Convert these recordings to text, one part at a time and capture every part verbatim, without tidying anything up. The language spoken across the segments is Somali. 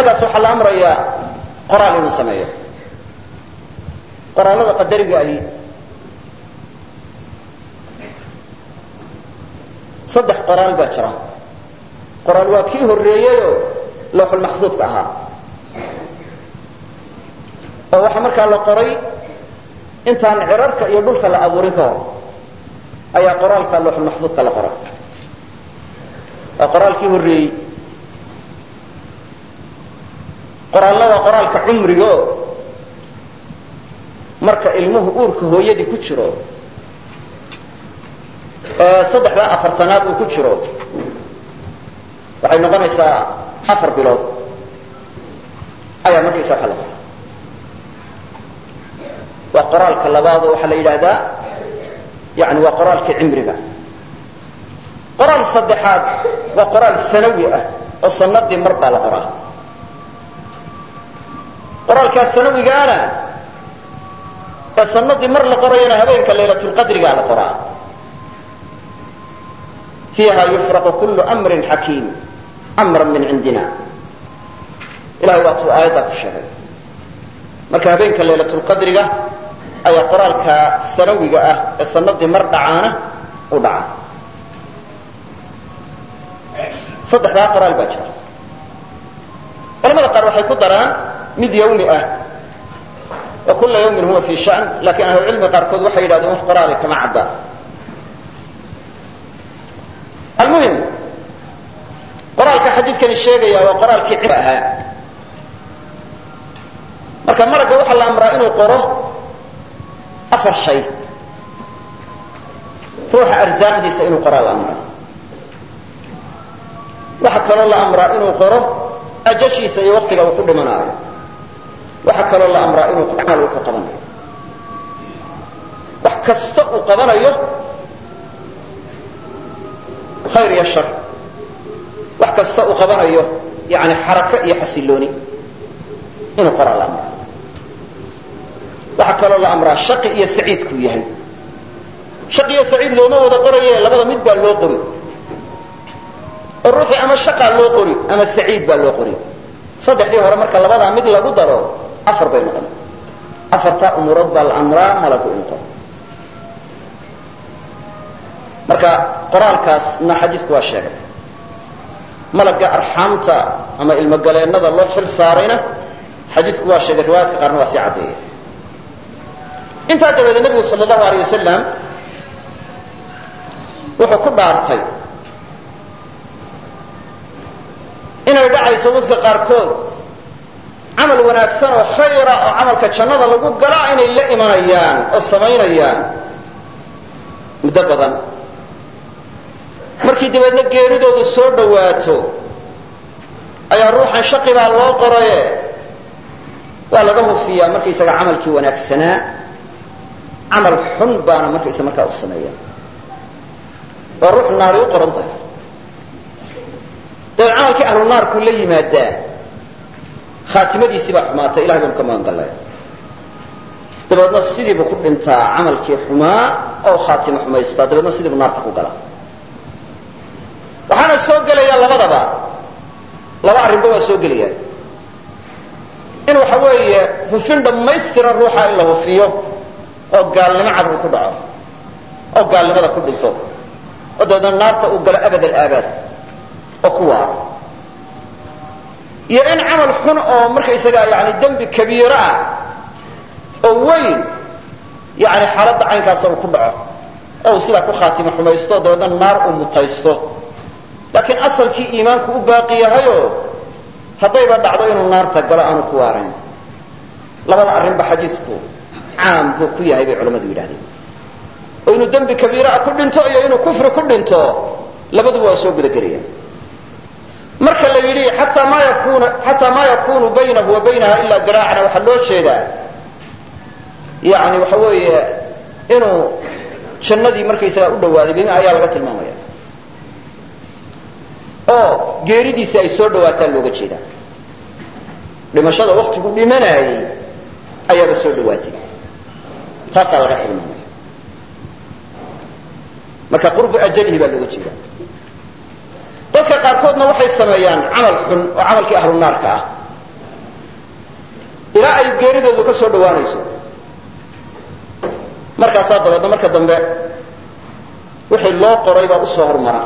innagaas waxaa la amrayaa qoraal inuu sameeyo qoraalada qadariga ahi saddex qoraal baa jira qoraal waa kii horreeyeyoo lawxul maxfuudka ahaa oo waxaa markaa la qoray intaan cirarka iyo dhulka la abuurin ka hor ayaa qoraalka lawxul maxfuudka la qoray waa qoraalkii horreeyey qoraalna waa qoraalka cumrigo marka ilmuhu uurka hooyadii ku jiro saddexdaa afartanaad uu ku jiro waxay noqonaysaa afar bilood ayaa markiisa waxa la qoray waa qoraalka labaad oo waxaa la yidhaahdaa yani waa qoraalkii cimriga qoraal saddexaad waa qoraal sanawi ah oo sanadii mar baa la qoraa qoraalkaas sanawigaana ee sanadii mar la qorayana habeenka laylatulqadrigaa la qoraa fiiha yufraqu kullu amrin xakiim amran min cindina ilahay waatuu aayaddaa ku sheegay marka habeenka laylatulqadriga ayaa qoraalka sanawiga ah ee sanadii mar dhacaana u dhaca saddexdaa qoraal baa jira culamada qaar waxay ku daraan mid yawmi ah wa kulla yawmin huwa fii shan laakiin ahlucilmiga qaarkood waxay yidhahdeen wax qoraali kama cadda almuhim qoraalka xadiidkani sheegaya waa qoraalkii cimri ahaa marka maragga waxaa la amraa inuu qoro afar shay ruuxa arsaaqdiisa inuu qoraa la amraa waxaa kaloo la amraa inuu qoro ajashiisa iyo waktiga uu ku dhimanaayo waxaa kaloo la amraa inuu camal uu ku qabanayo wax kasta uu qabanayo khayr iyo shar wax kasta uu qabanayo yani xarako iyo xasilooni inuu qoraa la amraa waxaa kaloo la amraa shaqi iyo saciidkuu yahay shaqi iyo saciid looma wada qoraye labada mid baa loo qori oo ruuxii ama shaqaa loo qori ama saciid baa loo qori saddexdii hore marka labadaa mid lagu daro afar bay noqon afartaa umuurood baa la amraa malagu inuu qoro marka qoraalkaasna xadiisku waa sheegay malagga arxaamta ama ilmogaleennada loo xil saarayna xadiisku waa sheegay riwaayaadka qaarna waa sii caddeeyay intaa dabadeed nebigu sala allahu alayh wasalam wuxuu ku dhaartay inay dhacayso dadka qaarkood camal wanaagsan oo khayra oo camalka jannada lagu galaa inay la imanayaan oo samaynayaan muddo badan markii dabeedna geeridoodu soo dhowaato ayaa ruuxan shaqi baa loo qoraye waa laga hufiyaa markaysaga camalkii wanaagsanaa camal xun baana markaysa markaa u sameeya oo ruux naari u qoran tahay dabeed camalkii ahlu naarkuu la yimaadaa khaatimadiisii baa xumaatay ilahay baanu ka magan gallay dabeedna sidiibuu ku dhintaa camalkii xumaa oo khaatimo xumaystaa dabeedna sidiibuu naarta ku galaa waxaana soo gelaya labadaba laba arrinba waa soo gelayaan in waxa weeye hufin dhammaystiran ruuxa in la hufiyo oo gaalnimo cad uu ku dhaco oo gaalnimada ku dhinto oo dabeedna naarta uu galo abad alaabaad oo ku waaro iyo in camal xun oo markaysagaa yani dembi kabiiro ah oo weyn yani xaaladda caynkaasa uu ku dhaco oo uu sidaa ku khaatimo xumaysto dabeedna naar uu mutaysto laakiin asalkii iimaanku u baaqi yahayoo haddayba dhacdo inuu naarta galo aanu ku waarayn labada arrinba xadiisku caam buu ku yahay bay culammadu yidhahdeen oo inuu dembi kabiiraa ku dhinto iyo inuu kufri ku dhinto labaduba waa soo gudagelayaan marka la yidhi xataa maa yakunu xataa maa yakunu baynahu wa baynaha ilaa diraacna waxaa loo jeedaa yani waxa weeye inuu jannadii markaysagaa u dhawaaday bima ayaa laga tilmaamaya oo geeridiisi ay soo dhawaataan looga jeedaa dhimashada waktigu dhimanaayey ayaaba soo dhawaatay taasaa laga tilmaamaya marka qurbu ajalihi baa looga jeedaa dadka qaarkoodna waxay sameeyaan camal xun oo camalkii ahlu naarka ah ilaa ay geeridoodu ka soo dhawaanayso markaasaa dabeedna marka dambe wixii loo qoray baa usoo hormara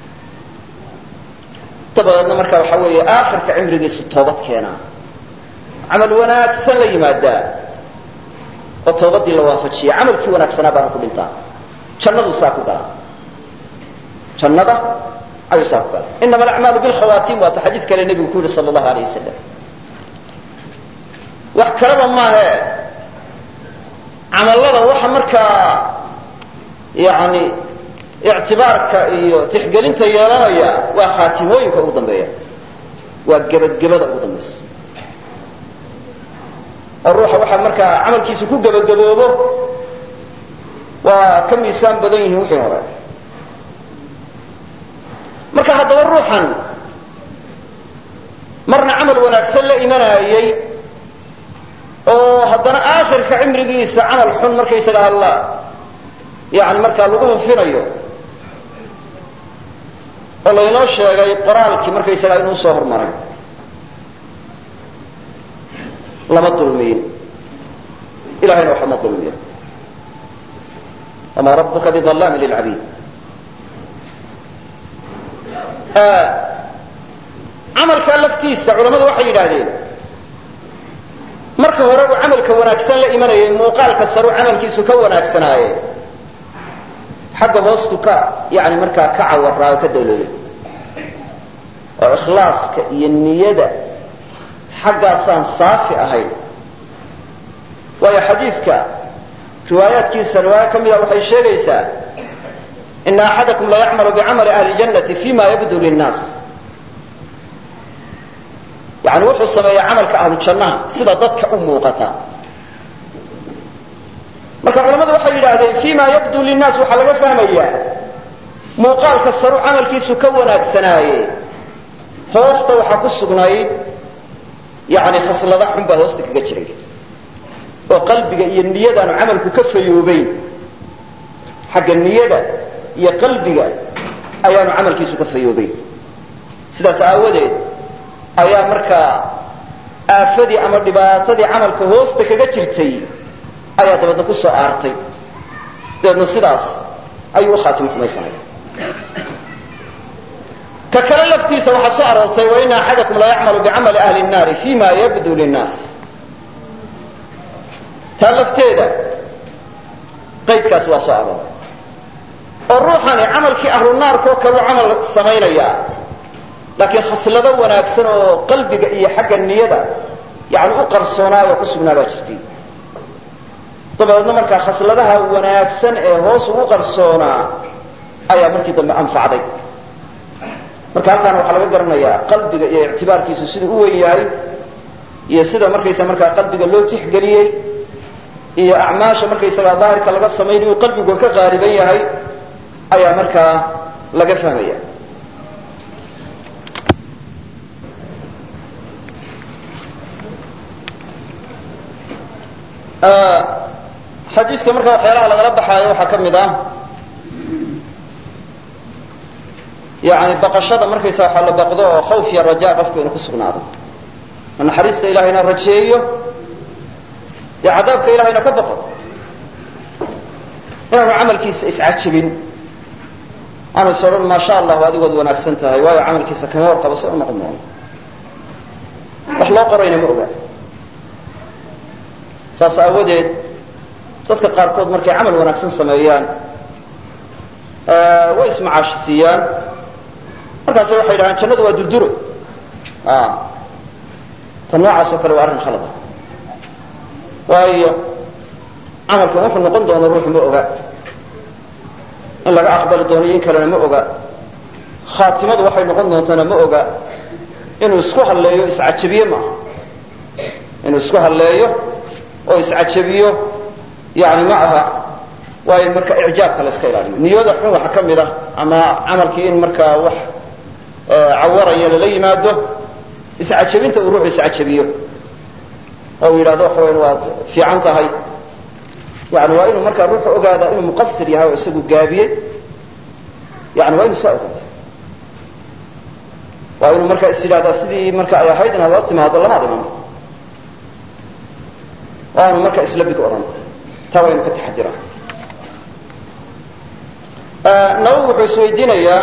dabadeedna marka waxa weeye aakhirka cimrigiisu toobad keenaa camal wanaagsan la yimaadaa oo toobadii la waafajiya camalkii wanaagsanaa baana ku dhintaa jannadu saa ku galaa jannada ayuu saa ku galaa inama alacmaalu bilkhawaatim waata xadiid kale nebigu ku yidhi sala allahu alayh wasalam wax kalaba maahe camallada waxa markaa yani ictibaarka iyo tixgelinta yeelanaya waa khaatimooyinka ugu dambeeya waa gebadgebada ugu dambaysa oo ruuxa waxaa markaa camalkiisu ku gebagaboobo waa ka miisaan badan yihiin wixii hore marka haddaba ruuxan marna camal wanaagsan la imanayay oo haddana aakhirka cimrigiisa camal xun markaysaga alla yani markaa lagu hufinayo oo laynoo sheegay qoraalkii markaysagaa inuu soo hormaray lama dulmiyin ilahayna waxama dulmiyo wamaa rabuka bidalaami lilcabiid camalkaa laftiisa culamadu waxay yidhaahdeen marka hore uu camalka wanaagsan la imanayay muuqaalka saru camalkiisu ka wanaagsanaaye xagga hoostu ka yani markaa ka cawaraa oo ka dawlooday oo ikhlaaska iyo niyada xaggaasaan saafi ahayn waayo xadiidka riwaayaadkiisa riwaaya ka mida waxay sheegaysaa ina axadakum la yacmalu bicamali ahli ljannati fima yabdu linnaas yani wuxuu sameeyaa camalka ahlu jannaha sida dadka u muuqata marka culamadu waxay yidhaahdeen fima yabdu linnaas waxaa laga fahmayaa muuqaalka saru camalkiisu ka wanaagsanaaye hoosta waxaa ku sugnayd yani khaslada xun baa hoosta kaga jiray oo qalbiga iyo niyadaanu camalku ka fayoobayn xagga niyada iyo qalbiga ayaanu camalkiisu ka fayoobayn sidaas aawadeed ayaa markaa aafadii ama dhibaatadii camalka hoosta kaga jirtay ayaa dabeedna ku soo aartay dabeedna sidaas ayuu u khaatimo xumaysanaya ka kale laftiisa waxaa soo aroortay waina axadakum la yacmalu bicamali ahli nnaari fima yabdu linnaas taa lafteeda qaydkaas waa soo arooray oo ruuxani camalkii ahlu naarkoo kaleu camal samaynayaa laakiin khaslado wanaagsan oo qalbiga iyo xagga niyada yani u qarsoonaayo ku sugnaa baa jirtay dabeedna markaa khasladaha wanaagsan ee hoos ugu qarsoonaa ayaa markii dambe anfacday marka halkaana waxaa laga garanayaa qalbiga iyo ictibaarkiisu siduu u wen yahay iyo sida markaysa markaa qalbiga loo tixgeliyey iyo acmaasha markaysagaa daahirka laga samayn inuu qalbigu ka qaaliban yahay ayaa markaa laga fahmaya xadiiska marka waxyaalaha lagala baxaayo waxaa ka mid ah yani baqashada markaysa waxaa la baqdo oo khawf iyo rajaa qofku inuu ku sugnaado oo naxariista ilahayna rajeeyo dee cadaabka ilahayna ka baqo inaanu camalkiisa iscajabin aanu is odhan maa sha allahu adigood wanaagsan tahay waayo camalkiisa kama warqabo se u noqon doono wax loo qorayna ma oga saas aawadeed dadka qaarkood markay camal wanaagsan sameeyaan way ismacaashi siiyaan markaase waxay yidhahaan jannadu waa durduro ta noocaas oo kale waa arrin khalada waayo camalkan wuxuu noqon doono ruuxu ma oga in laga aqbali doono iyo in kalena ma oga khaatimadu waxay noqon doontana ma oga inuu isku halleeyo iscajabiye maaha inuu isku halleeyo oo iscajabiyo yani ma aha waa in marka icjaabka la iska ilaaliyo niyada xun waxa ka mid ah ama camalkii in markaa wax cawaraya lala yimaado iscajabinta uu ruuxu iscajabiyo oo uu yidhahdo waxa weyan waad fiican tahay yani waa inuu markaa ruuxu ogaada inuu muqasir yahay oo isagu gaabiyey yani waa inuu saa ogaada waa inuu markaa is yidhahdaa sidii marka ay ahayd inaad la timaado lamaad iman waanu marka isla bid oran taa waynu ka taxadiraa nawawi wuxuu isweydiinayaa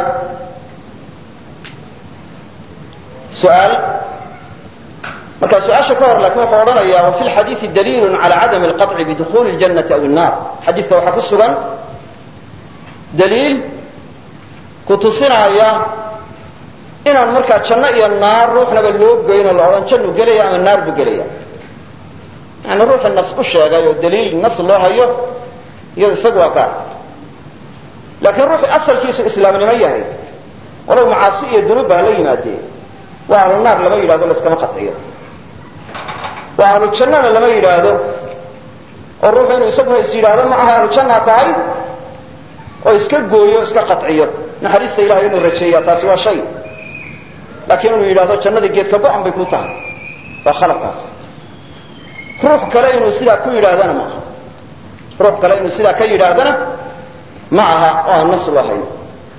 su'aal marka su'aasha ka hor laakiin wuxuu odhanayaa wa fi lxadiisi daliilun cala cadami alqaطci bidukhuli اljannati aw الnar xadiidka waxaa ku sugan daliil ku tusinaya inaan markaa janno iyo naar ruuxnaba loo goyn oo la odhan jannu gelaya ama naar buu gelaya yani ruuxii nas u sheegay oo daliil nas loo hayo iyo isagu waa gaar laakiin ruuxii asalkiisu islaamnimo yahay walow macaasi iyo dunuub baa la yimaadee waa ahlu naar lama yidhahdo layskama qaciyo waa ahlu jannana lama yidhaahdo oo ruuxu inuu isaguna is yidhaahdo ma aha ahlu janna tahay oo iska gooyo iska qaciyo naxariista ilahay inuu rajeeyaa taasi waa shay laakiin inuu yidhahdo jannadii geedka go-an bay ku tahay waa khaladkaas ruux kale inuu sidaa ku yidhaahdana ma aha ruux kale inuu sidaa ka yidhaahdana ma aha oo aan nas loo hayn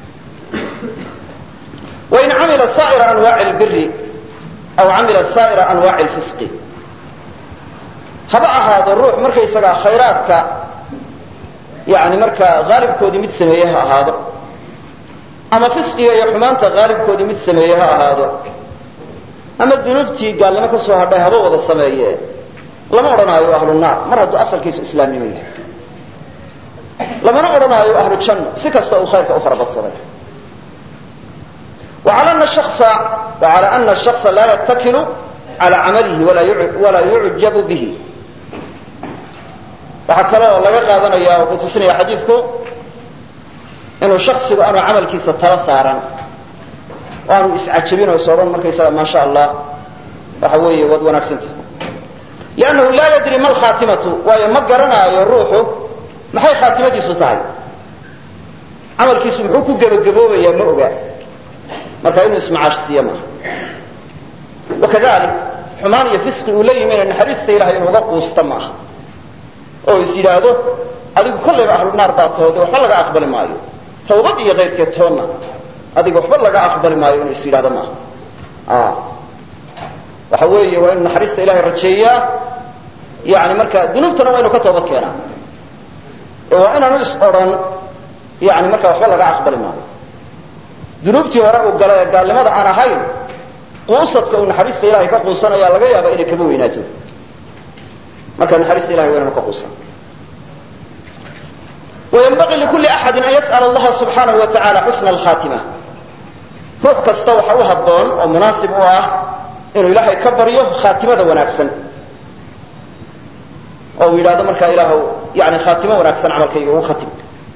wain camila saa'ira anwaaci lbiri aw camila saa'ira anwaaci lfisqi haba ahaado ruux markaysagaa khayraadka yani markaa haalibkoodii mid sameeye ha ahaado ama fisqiga iyo xumaanta haalibkoodii mid sameeye ha ahaado ama dunuubtii gaalnimo ka soo hadhay haba wada sameeye lama odhanaayo ahlu naar mar hadduu asalkiisu islaamnimo yahay lamana odhanaayo ahlu janno si kasta uu khayrka u farabadsaday وعلى أن الشخص وعلى أن الشخص لا يتكل على عمله ولا ولا يعجب به waxaa kaloo laga qaadanaya oo ku tusinaya xadiidku inuu shaksigu aanu camalkiisa tala saaran oo aanu iscajabin oo isodhan markaysaga ma sha allah waxa weeye wad wanaagsanta liannahu laa yadri ma alkhaatimatu waayo ma garanaayo ruuxu maxay khaatimadiisu tahay camalkiisu muxuu ku gebagaboobayaa ma oga marka inuu ismacaashsiiyo maaha wakadalik xumaan iyo fisqi uu la yimina naxariista ilahay inuuga quusta maaha oo is yidhaahdo adigu kollayba ahlu naar baa toode waxba laga aqbali maayo tawbad iyo kayrkeed toonna adiga waxba laga aqbali maayo inuu is yidhahdo maaha waxa weeye waa inu naxariista ilahay rajeeyaa yani marka dunuubtana waa inu ka toobad keenaa oo waa inaanu is odhan yani marka waxba laga aqbali maayo dunuubtii hore uu galay ee gaalnimada aan ahayn quusadka uu naxariista ilahay ka quusanaya laga yaaba inay kaba weynaato marka naxariista ilahay waa inanu ka quusan wayanbagii likulli axadin an yas'ala allaha subxaanahu wa tacala xusna alkhaatima ruux kasta waxa u habboon oo munaasib u ah inuu ilaahay ka baryo khaatimada wanaagsan oo uu yidhahdo markaa ilaahu yani khaatimo wanaagsan camalkayga ugu khatim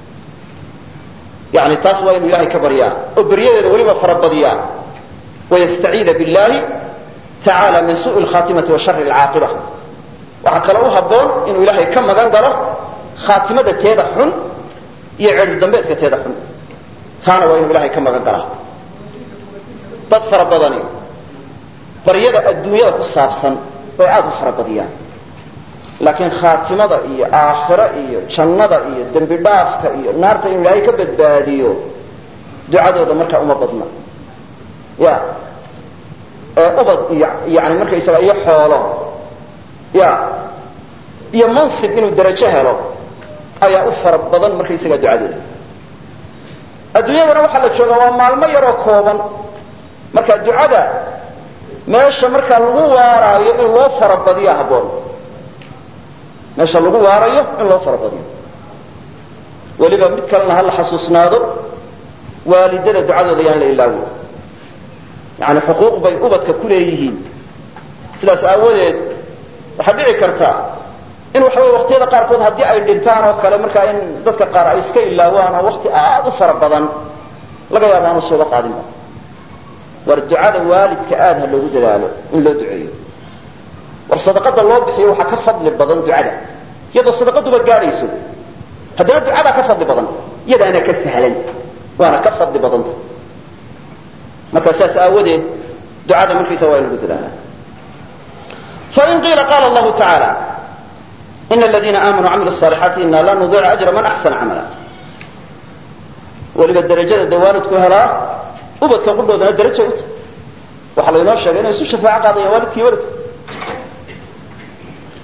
yani taas waa inuu ilahay ka baryaa oo beryadeeda weliba farabadiyaa wayastaciida billahi tacaala min suءi اlkhaatimati wa shari اlcaaqiba waxaa kaloo u habboon inuu ilaahay ka magan galo khaatimada teeda xun iyo ceedhu dambeedka teeda xun taana waa inuu ilahay ka magan galaa dad fara badani baryada adduunyada ku saabsan bay aad u farabadiyaan laakiin khaatimada iyo aakhiro iyo jannada iyo dembi dhaafka iyo naarta inuu ilaahay ka badbaadiyo ducadooda markaa uma badna ya ee ubad iyo yani markaysaga iyo xoolo ya iyo mansib inuu darajo helo ayaa u fara badan markaysaga ducadooda adduunyadana waxaa la joogaa waa maalmo yaroo kooban marka ducada meesha markaa lagu waaraayo in loo farabadiya habboon meesha lagu waarayo in loo farabadiyo weliba mid kalena ha la xasuusnaado waalidada ducadooda yaan la ilaawo yani xuquuq bay ubadka ku leeyihiin sidaas aawadeed waxaa dhici karta in waxa wey waqtiyada qaarkood haddii ay dhintaan oo kale markaa in dadka qaar ay iska ilaawaan oo waqti aad u fara badan laga yaabo aanu sooba qaadinba war ducada waalidka aad ha loogu dadaalo in loo duceeyo war sadaqada loo bixiyo waxaa ka fadli badan ducada iyadoo sadaqaduba gaadhayso haddana ducadaa ka fadli badan iyadaana ka sahlan waana ka fadli badanta marka saas aawadeed ducada markiisa waa in lagu dadaalaa fain qiila qaala allahu tacaala ina aladiina aamanuu camilu الصaalixaati ina la nudiicu ajra man axsana camala weliba darajada dee waalidku helaa ubadka qudhoodana daraja u tahay waxaa laynoo sheegay inay isu shafaaco qaadayaan waalidkii waladku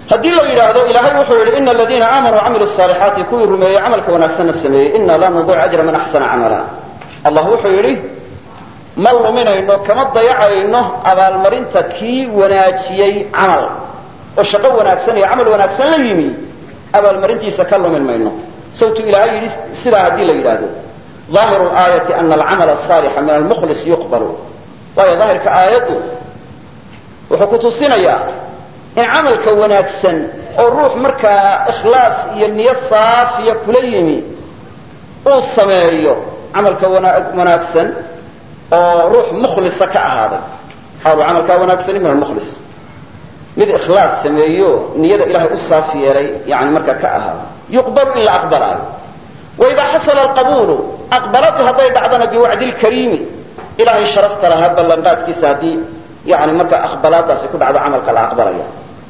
haddii la yidhaahdo ilaahay wuxuu yidhi ina aladiina aamanuu wacamiluu الصaalixaati kuwii rumeeyey camalka wanaagsanna sameeyey ina laa nudiic ajra man axsana camala allah wuxuu yidhi ma luminayno kama dayacayno abaalmarinta kii wanaajiyey camal oo shaqo wanaagsan iyo camal wanaagsan la yimi abaalmarintiisa ka lumin mayno sawtu ilaahay yidhi sidaa haddii la yidhaahdo ظaahiru aayati ana alcamala asaalixa min almukhlis yuqbalu waayo daahirka aayaddu wuxuu ku tusinayaa in camalka wanaagsan oo ruux markaa ikhlaas iyo niyo saafiya kula yimi uu sameeyo camalka wanaagsan oo ruux mukhlisa ka ahaaday xaalu camalkaa wanaagsani min almukhlis mid ikhlaas sameeyo niyada ilahay u saafi yeelay yani markaa ka ahaaday yuqbalu in la aqbalaayo waidaa xasala alqabuulu aqbaladu hadday dhacdana biwacdi lkariimi ilahay sharafta lahaa ballanqaadkiisa haddii yani markaa aqbalaadaasi ku dhacdo camalka la aqbalaya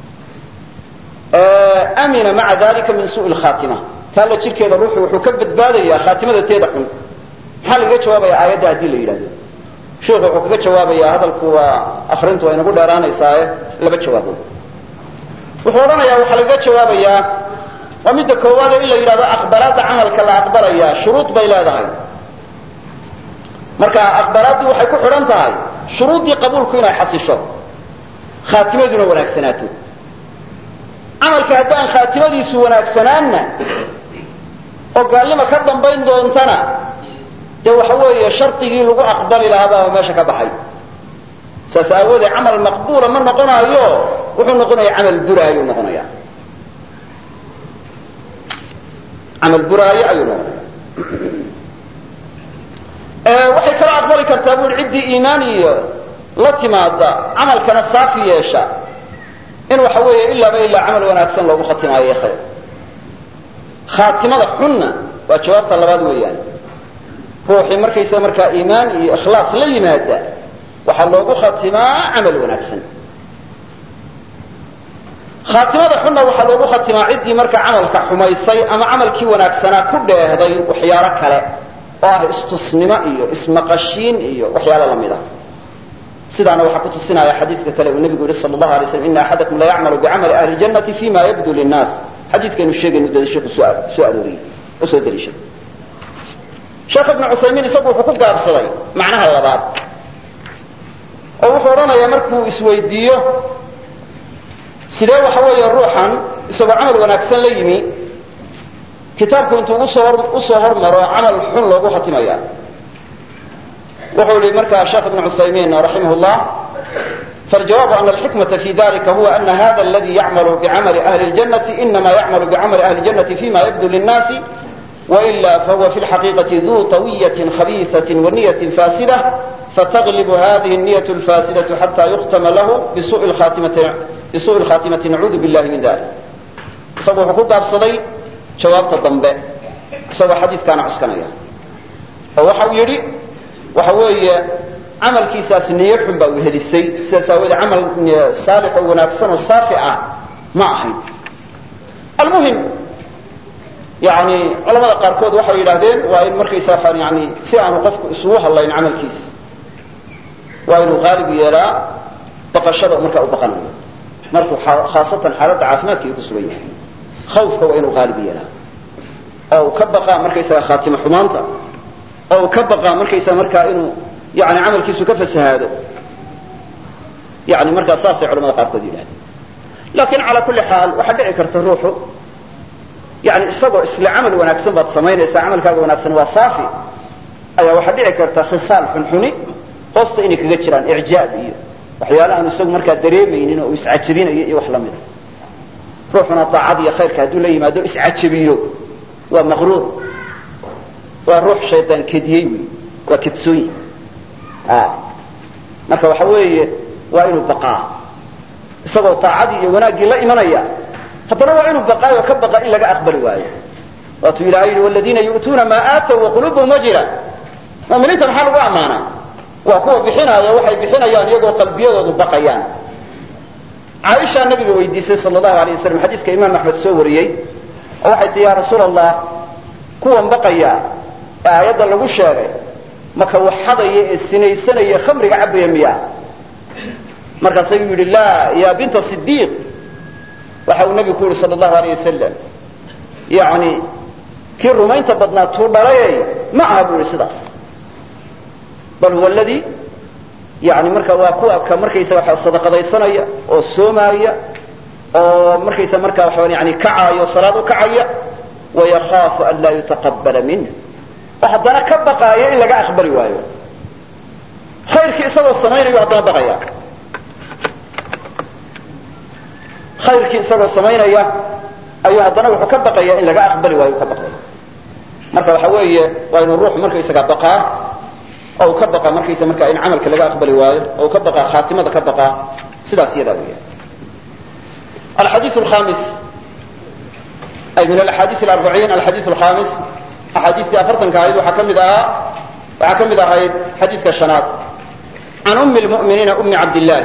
amina maca dalika min suءi اlkhaatima taa la jirkeeda ruuxu wuxuu ka badbaadayaa khaatimada teeda xun maxaa lagaga jawaabaya aayadda haddii la yidhahdo sheikhu wuxuu kaga jawaabayaa hadalku waa akrintu waa inagu dheeraanaysaaye laba jawaabood wuxuu odhanayaa waxaa lagaga jawaabayaa waa midda koowaade in la yidhahdo aqbalaadda camalka la aqbalaya shuruud bay leedahay marka aqbalaaddii waxay ku xidhan tahay shuruuddii qabuulku inay xasisho khaatimaduna wanaagsanaato camalka haddaan khaatimadiisu wanaagsanaanna oo gaalnima ka dambayn doontana dee waxa weeye shardigii lagu aqbali lahaabaa meesha ka baxay saas aawoodee camal maqbuula ma noqonaayo wuxuu noqonaya camal buraayo noqonaya camal buraayo ayuu noqonaya waxay kala aqbali kartaa bui ciddii iimaan iyo la timaada camalkana saafi yeesha in waxa weeye ilaaba ilaa camal wanaagsan loogu khatimaayo khayr khaatimada xunna waa jawaabta labaad weeyaan ruuxii markaysa markaa iimaan iyo ikhlaas la yimaada waxaa loogu khatimaa camal wanaagsan khaatimada xunna waxaa loogu khatimaa ciddii markaa camalka xumaysay ama camalkii wanaagsanaa ku dheehday waxyaalo kale oo ah istusnimo iyo ismaqashiin iyo waxyaalo lamid ah sidaana waxaa ku tusinaya xadiidka kale uu nebigu yihi sal allahu alay slam ina axadakum la yacmalu bicamali ahli ljannati fima yabdu linnaas xadiidkaynu sheegaynu dada sheeku soo arooriyey oo soo daliishaday sheekh ibnu cusaymiin isagu wuxuu ku gaabsaday macnaha labaad oo wuxuu odhanayaa markuu isweydiiyo sidee waxa weeye ruuxan isagoo camal wanaagsan la yimi kitaabku intuu usoo hormaro camal xun loogu khatimaya wuxuu yihi markaa sheekh ibnu cusaymiin raximah llah faljawaabu ana alxikmata fi dalika huwa ana hada aladi yacmalu bicamali ahli ljannati inama yacmalu bicamali ahli ljannati fima yabdu linnaasi waila fahuwa fi lxaqiiqati duu tawiyatin khabiisatin waniyatin faasida fatglib hadihi niyat lfasidatu xata yuktama lahu bisuui lkhaatimati nacuudu billahi min dalik isagu wuxuu ku gaabsaday jawaabta dambe isagoo xadiidkaana cuskanaya oo waxa uu yidhi waxa weeye camalkiisaas niyo xun baa wehelisay sidaas aawoodee camal saalix oo wanaagsan oo saafi ah ma ahayn almuhim yani culamada qaarkood waxay yidhahdeen waa in markaysaa yani si aanu qofku isugu hadlayn camalkiisa waa inuu qaalib yeelaa baqashada markaa u baqanayo markuu khaasatan xaaladda caafimaadka uu ku sugan yahay khawfka waa inuu qaalib yeelaa oo uu ka baqaa markaysaga khaatimo xumaanta oo uu ka baqaa markaysaa markaa inuu yani camalkiisu ka fasahaado yani markaa saasay culamada qaarkood yidhahdeen laakiin calaa kulli xaal waxaa dhici karta ruuxu yani isagoo isla camal wanaagsan baad samaynaysaa camalkaaga wanaagsan waa saafi ayaa waxaa dhici karta khisaal xunxuni hoosta inay kaga jiraan icjaab iyo waxyaala aanu isagu markaa dareemaynin oo uu iscajabinayo iyo wax lamida ruuxuna daacad iyo khayrka hadduu la yimaado iscajabiyo waa maqruur waa ruux shaydaan kediyey wy waa kedsooyi marka waxa weeye waa inuu baqaa isagoo daacadii iyo wanaaggii la imanaya haddana waa inuu baqaayo ka baqa in laga aqbali waayo waatuu ilahay yihi waladiina yu'tuuna maa aatow waqulubuhum wajila mu'miniinta maxaa lagu ammaanaa waa kuwa bixinaaya waxay bixinayaan iyagoo qalbiyadoodu baqayaan caaisha nabiga weydiisay sal allahu alayh wasalam xadiiska imaam axmed soo wariyey oo waxay tii ya rasuul allah kuwan baqaya ee aayadda lagu sheegay maka waxadaya ee sinaysanaya khamriga cabaya miya markaasuu yidhi laa ya binta sidiiq waxa uu nabigu ku yiri sallallahu alayhi wasallam yaani kii rumaynta badnaa tuu dhalay ma aha buu sidaas bal huwa alladhi yaani marka waa kuwa ka markaysa waxa sadaqadaysanaya oo soomaya oo markaysa marka waxa yaani kacaayo salaad u kacaya wa yakhafu an la yutaqabbala minhu hadana ka baqaaya in laga aqbali waayo khayrkii isagoo sameeyo hadana baqaya khayrkii isagoo sameeynaya ayuu hadana wuxuu ka baqaya in laga aqbali waayo ka baqaya marka waxa weeye waa inuu ruux markay isaga baqaa oo ka baqa markaysa marka in amalka laga aqbali waayo oo ka baqa khaatimada ka baqa sidaas iyada weeye الحديث الخامس أي من الأحاديث الأربعين الحديث الخامس أحاديث أفرطن كايد وحكم ذا وحكم ذا هاي حديث كالشنات عن أم المؤمنين أم عبد الله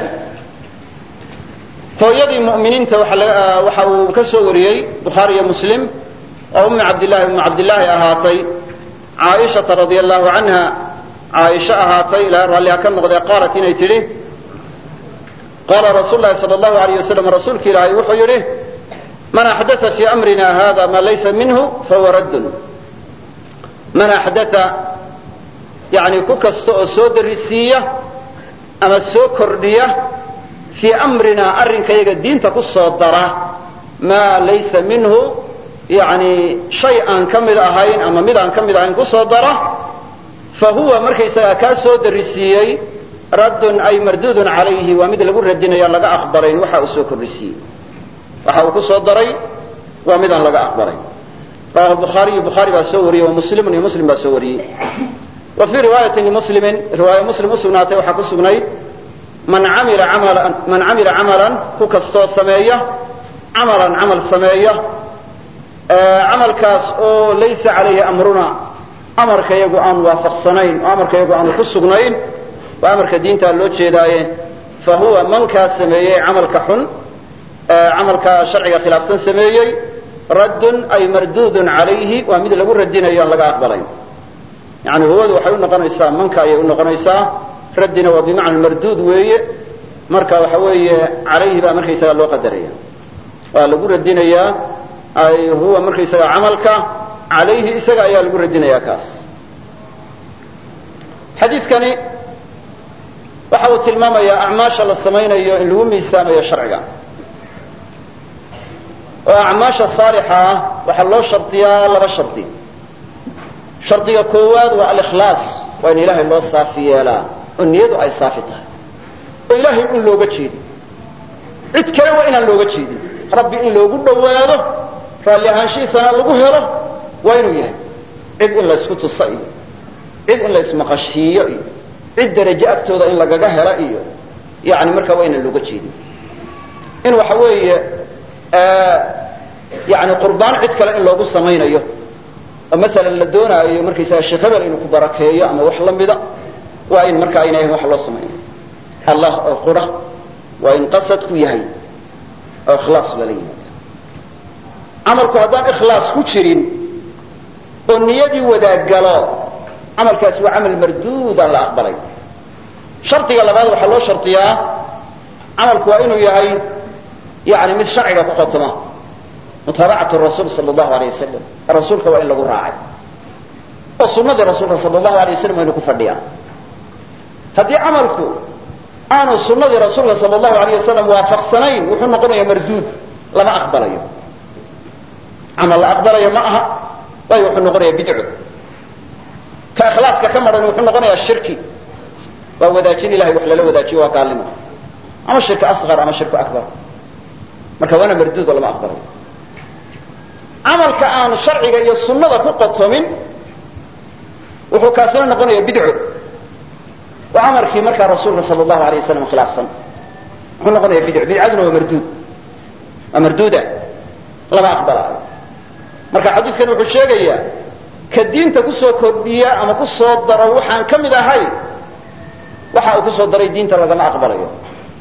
هو يدي المؤمنين وحو كسوريي بخاري مسلم أم عبد الله أم عبد الله أهاتي عائشة رضي الله عنها عائشة أهاتي لا رأى كم قد قالت نيتري قال رسول الله صلى الله عليه وسلم رسولك لا يوحي من أحدث في أمرنا هذا ما ليس منه فهو رد من أحدث يعني كوكا سود الرسية أما السوكردية في أمرنا أرن كيغا الدين تقص الضرة ما ليس منه يعني شيئا كمل أهين أما مدعا كمل أهين قص الضرة فهو مركز كاسود الرسية رد أي مردود عليه ومثل يقول ردنا يلا أخبرين وحا أسوك الرسية وحا قص الضرة ومدعا لقى أخبرين رواه البخاري البخاري بسوري ومسلم ومسلم بسوري وفي رواية لمسلم رواية مسلم مسلمات وحق سبني من عمل عملا من عمل عملا كوكستو سمية عملا عمل سمية آه عمل كاس أو ليس عليه أمرنا أمر كيجو أن وافق سنين وأمر كيجو أن خصقنين وأمر كدين تالوتشي داين فهو من كاس سمية عمل كحن آه عمل كشرعي خلاف سن سمية رد أي مردود عليه ومثل يقول ردنا يلا أقبلين يعني هو وحي نقنيسا منكا يقول نقنيسا ردنا وبمعنى المردود وهي مركا وحوي عليه بقى مركا يسا لو قدريا قال يقول ردنا يا أي هو مركا يسا عملك عليه يسا يا يقول ردنا يا كاس حديث كان وحاول تلماما يا أعماش الله السمين اللي هم يسامى يا شرعا وأعماش الصالحة وحلو شرطيا لغا شرطي شرطيا كواد والإخلاص وإن إلهي الله صافي لا النيد أي صافتها وإلهي إن لو بتشيدي اتكلم وإن لو بتشيدي ربي إن لو قد وياده فاللي هانشي سنة لقهره وإنه يهي إذ إن لا يسكت الصعيد إذ إن لا يسمى خشيه إذ درجات تودا إن لقا قهر إيه يعني مركا وإن لو بتشيدي إن وحوي آه يعني قربان عد كلا إن لوgu samaynayo مثلا la doonayo markaysa shaqabal inuu ku barakeeyo ama wax la mida waa in marka inay wax loo sameeyo Allah oo qura waa in qasad ku yahay oo ikhlas waliin amarku hadaan ikhlas ku jirin oo niyadii wadaagalo amalkaas waa amal marduud la aqbalay shartiga labaad waxa loo shartiyaa amalku waa inuu yahay يعني من شرعك فقطمه متابعة الرسول صلى الله عليه وسلم الرسول كوائن له راعي وصنة الرسول صلى الله عليه وسلم وإنه كفرديا هذه عملك أنا صنة الرسول صلى الله عليه وسلم وافق سنين وحنا قلنا مردود لما أقبل يوم عمل أقبل يوم معها ويحنا قلنا بدعه كأخلاص ككمر وحنا قلنا الشركي وهو ذاتين الله وحلله وذاتي وكالمه أما الشرك أصغر أما الشرك أكبر marka wana marduud wala ma aqbalay amalka aan sharciga iyo sunnada ku qotoomin wuxuu ka soo noqonayaa bid'u wa amarkii marka rasuulka sallallahu alayhi wasallam khilaafsan wuxuu noqonayaa bid'u bid'aduna waa marduud waa marduuda lama aqbalay marka xadiiskan wuxuu sheegayaa ka diinta ku soo kordhiya ama ku soo daro waxaan kamid ahay waxa uu ku soo daray diinta laga ma aqbalayo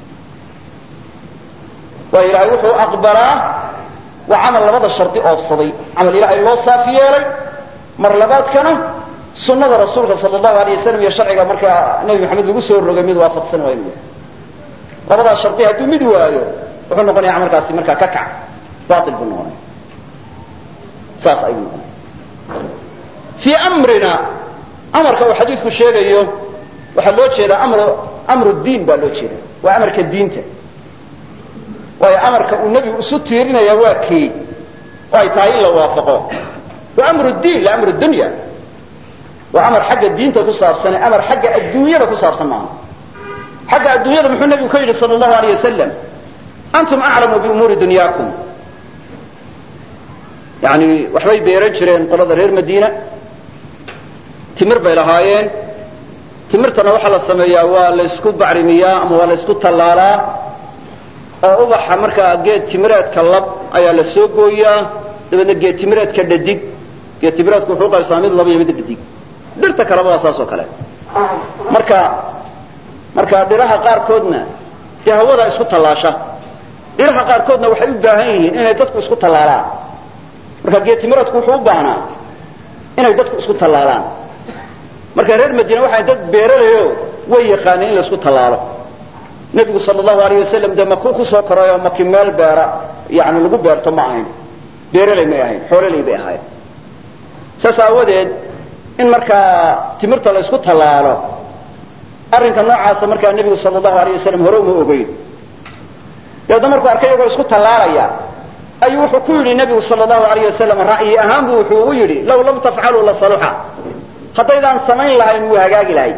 وإلهي وحو أقبلا وعمل لبدا الشرطي أفصدي عمل إلهي الله صافي لي مرلبات كان سنة رسولك صلى الله عليه وسلم يشرعك مركا نبي محمد لقصه الرقميد وافق سنة وإنه لبدا الشرطي هدو مدوى وحو نقول يا عمل كاسي مركا ككع baatil buu noqonaya saas ayuu noqonaya fii amrina amarka uu xadiidku sheegayo waxaa loo jeedaa amr amru diin baa loo jeeda waa amarka diinta waayo amarka uu nebigu isu tiirinaya waa kii oo ay tahay in la waafaqo waa amru diin la amru dunya waa amar xagga diinta ku saabsan amar xagga adduunyada ku saabsan maaha xagga adduunyada muxuu nebigu ka yidhi sala allahu alayh wasalam antum aclamu biumuuri dunyaakum yani waxbay beeran jireen qolada reer madiina timir bay lahaayeen timirtana waxaa la sameeyaa waa la ysku bacrimiyaa ama waa la ysku tallaalaa oo ubaxa markaa geed timireedka lab ayaa la soo gooyaa dabeedna geed timireedka dhadig geed timireedku wuxuu qaybsamaa mid laba iyo mid dhadig dhirta kaleba waa saas oo kale marka marka dhiraha qaarkoodna dee hawada isku tallaasha dhiraha qaarkoodna waxay u baahan yihiin inay dadku isku tallaalaan marka geed timireedku wuxuu u baahnaa inay dadku isku tallaalaan marka reer madiina waxay dad beeralayo way yaqaaneen in la isku tallaalo nebigu sala allahu alayh wasalam dee makuu ku soo korayo maki meel beera yani lagu beerto ma ahayn beeralay may ahayn xoololay bay ahayn saas aawadeed in markaa timirta la isku tallaalo arrinka noocaasa markaa nebigu sala allahu alayh wasalam hore uma ogeyn dabeedna markuu arkay iyagoo isku tallaalaya ayuu wuxuu ku yidhi nebigu sala allahu alayh wasalam ra'yi ahaan buu wuxuu ugu yidhi law lam tafcaluu la saluxa haddaydaan samayn lahayn wuu hagaagi lahay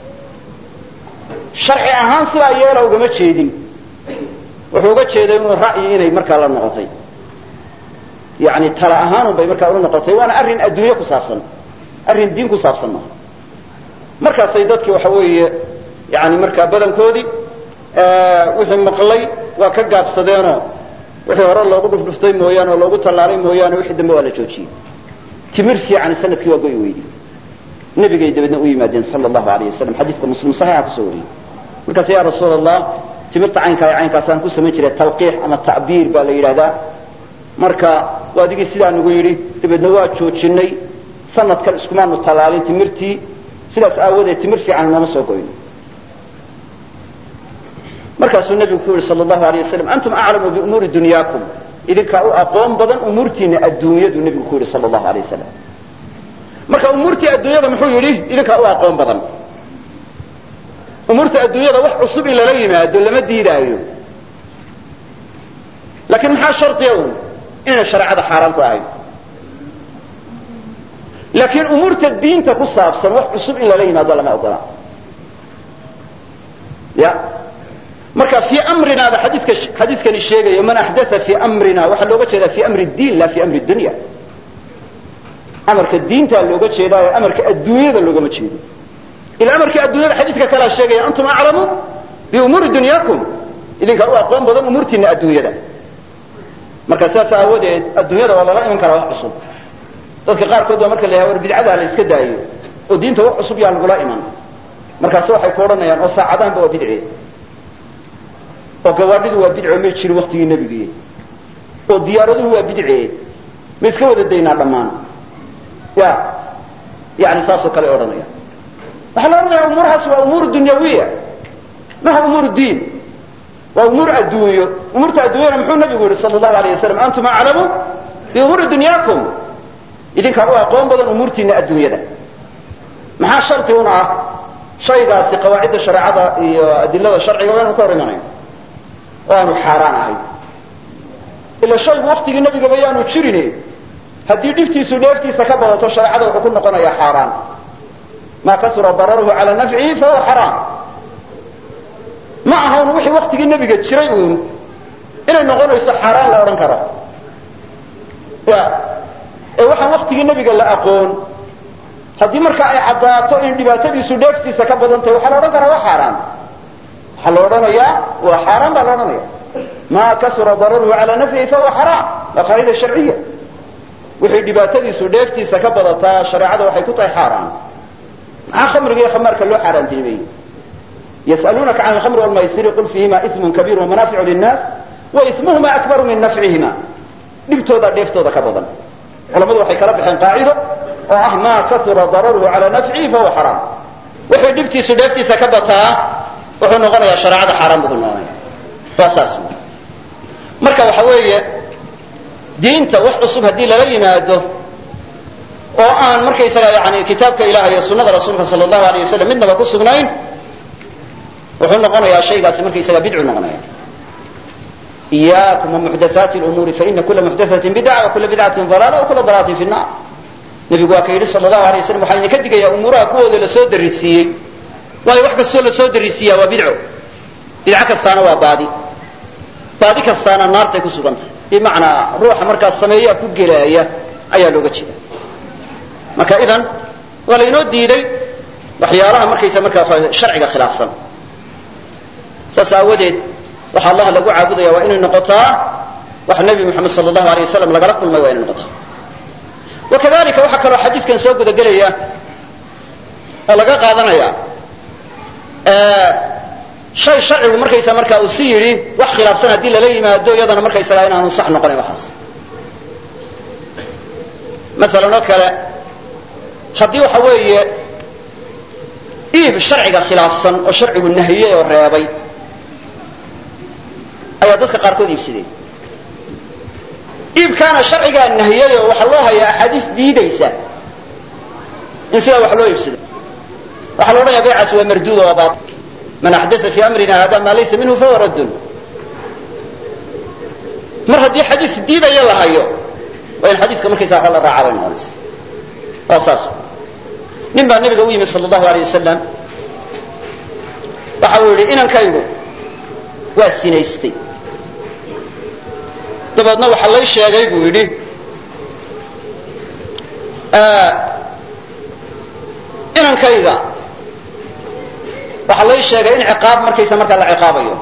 sharci ahaan sidaa yeela ugama jeedin wuxuu uga jeeday inuu ra'yi inay markaa la noqotay yani tala ahaanun bay markaa ula noqotay waana arrin adduunye ku saabsan arrin diin ku saabsan maaha markaasay dadki waxa weeye yani markaa badankoodii wixii maqlay waa ka gaabsadeenoo wixii hore loogu dhufdhuftay mooyaane oo loogu tallaalay mooyaane wixii dambe waa la joojiyey timir fiican sanadkii waa goy weydi nabigay dabeedna u yimaadeen sala allahu alayh wasalam xadiidka muslim saxiixa kusoo wariyey markaas yaa rasuul allah timirta caynkaa ee caynkaasaan ku samayn jiray talqiix ama ta'biir baa la yidhahdaa marka waa adigii sidaa nagu yidhi dabeedna waa joojinay sanadkan iskumaanu tallaalin timirtii sidaas aawadeed timir fiican nooma soo goyno markaasuu nebigu ku yidhi sala allahu alayh wasalam antum aclamu biumuuri dunyaakum idinkaa u aqoon badan umuurtiina adduunyadu nebigu ku yidhi sala allahu alayh wasalam marka umuurtii adduunyada muxuu yidhi idinkaa u aqoon badan umuurta adduunyada wax cusub in lala yimaado lama diidaayo laakiin maxaa shardiya un inay shareecada xaaraan ku ahayn laakiin umuurta diinta ku saabsan wax cusub in lala yimaado lama ogola ya marka fii amrinaada xadiiska xadiiskani sheegayo man axdatha fii amrina waxaa looga jeedaa fii amri diin la fii amri dunya amarka diintaa looga jeedaayo amarka adduunyada loogama jeedo ila amarkii adduunyada xadiidka kalaa sheegaya antum aclamu biumuuri dunyaakum idinkaa u aqoon badan umuurtiina adduunyada marka saas aawadeed adduunyada waa lala iman karaa wax cusub dadka qaarkood baa marka la yahay war bidcadaa la iska daayo oo diinta wax cusub yaa lagula iman markaase waxay ku odhanayaan oo saacadaanba waa bidce oo gawaadhidu waa bidco may jirin waktigii nebigii oo diyaaraduhu waa bidce ma iska wada daynaa dhammaan ya yani saasoo kale odhanaya waxaa la odhanaya umuurahaas waa umuur dunyawiya maha umuur diin waa umuur adduunyo umuurta adduunyana muxuu nabigu yihi sala allahu alayh wasalam antum aclamu biumuuri dunyaakum idinkaa u aqoon badan umuurtiina adduunyada maxaa shardi un ah shaygaasi qawaacidda shareecada iyo adilada sharciga waa inu ka hor imanayn oo aanu xaaraan ahayn ila shaygu waktigii nebigaba yaanu jirin haddii dhibtiisu dheeftiisa ka badato shareecada wuxuu ku noqonayaa xaaraan maa kasura dararuhu calaa nafcihi fahuwa xaraam ma ahan wixii waktigii nebiga jiray uun inay noqonayso xaaraan la odhan karo ya ee waxaan waktigii nebiga la aqoon haddii marka ay caddaato in dhibaatadiisu dheeftiisa ka badan tahay waxaa la odhan karaa waa xaaraan waxaa la odhanayaa waa xaaraan baa la odhanaya maa kasura dararuhu calaa nafcihi fahuwa xaraam waa qaacida sharciya wixii dhibaatadiisu dheeftiisa ka badataa shareecada waxay ku tahay xaaraan maxaa khamriga iyo khamaarka loo xaaraantimeeyey yas'aluunaka can alkhamri walmaysiri qul fiihima ismun kabiir wamanaaficu linnaas wa ismuhuma akbaru min nafcihima dhibtooda dheeftooda ka badan culamadu waxay kala baxeen qaacido oo ah maa kasura dararuhu calaa nafcihi fahuwa xaraam wixii dhibtiisu dheeftiisa ka bataa wuxuu noqonayaa shareecada xaaraan buu noqonaya waa saas marka waxa weeye diinta wax cusub haddii lala yimaado oo aan markaysaga yani kitaabka ilaah iyo sunnada rasuulka sala allahu alayh wasalam midnaba ku sugnayn wuxuu noqonayaa shaygaasi markaysaga bidcu noqonaya. iyaakum wamuxdathaati lumuuri faina kula muxdathatin bidca wakula bidcatin dalaala wakula dalaalatin fi nnar. nebigu waa ka yidhi sala allahu alay wasalam waxaan idinka digayaa umuuraha kuwooda lasoo darisiiyey, waayo wax kastoo lasoo darisiiyaa waa bidco, bidco kastaana waa baadi, baadi kastaana naartay ku sugan tahay, bimacnaa ruuxa markaas sameeyaa ku gelaaya ayaa looga jeeda. marka idan waa laynoo diiday waxyaalaha markaysa markaa sharciga khilaafsan. saas aawadeed waxa allah lagu caabudaya waa inay noqotaa wax nebi moxamed sala allahu alay wasalam lagala kulmay waa inay noqotaa. wakadalika waxaa kaloo xadiiskan soo gudagelaya oo laga qaadanaya shay sharcigu markaysa markaa uu si yidhi wax khilaafsan haddii lala yimaado iyadana markaysagaa inaanu sax noqonayn waxaas. maalan oo kale haddii waxa weeye iib sharciga khilaafsan oo sharcigu nahiyey oo reebay ayaa dadka qaarkood iibsadeen, iibkaana sharcigaa nahiyey oo waxaa loo hayaa axaadiis diidaysa in sidaa wax loo iibsado. waxaa la odhanaya baycaas waa marduud oo baail, man axdaa fi amrina hada maa laysa minhu fahuwa raddun. mar haddii xadiis diidaya la hayo waa in xadiiska markaysa wax la raacaa bay noqonaysa. waa saas. nin baa nabiga u yimi sal allahu alay wasalam waxa uu yidhi inankaygu waa sinaystay, dabeedna waxa lay sheegay buu yidhi inankayga waxa lay sheegay in ciqaab markaysa markaa la ciqaabayo.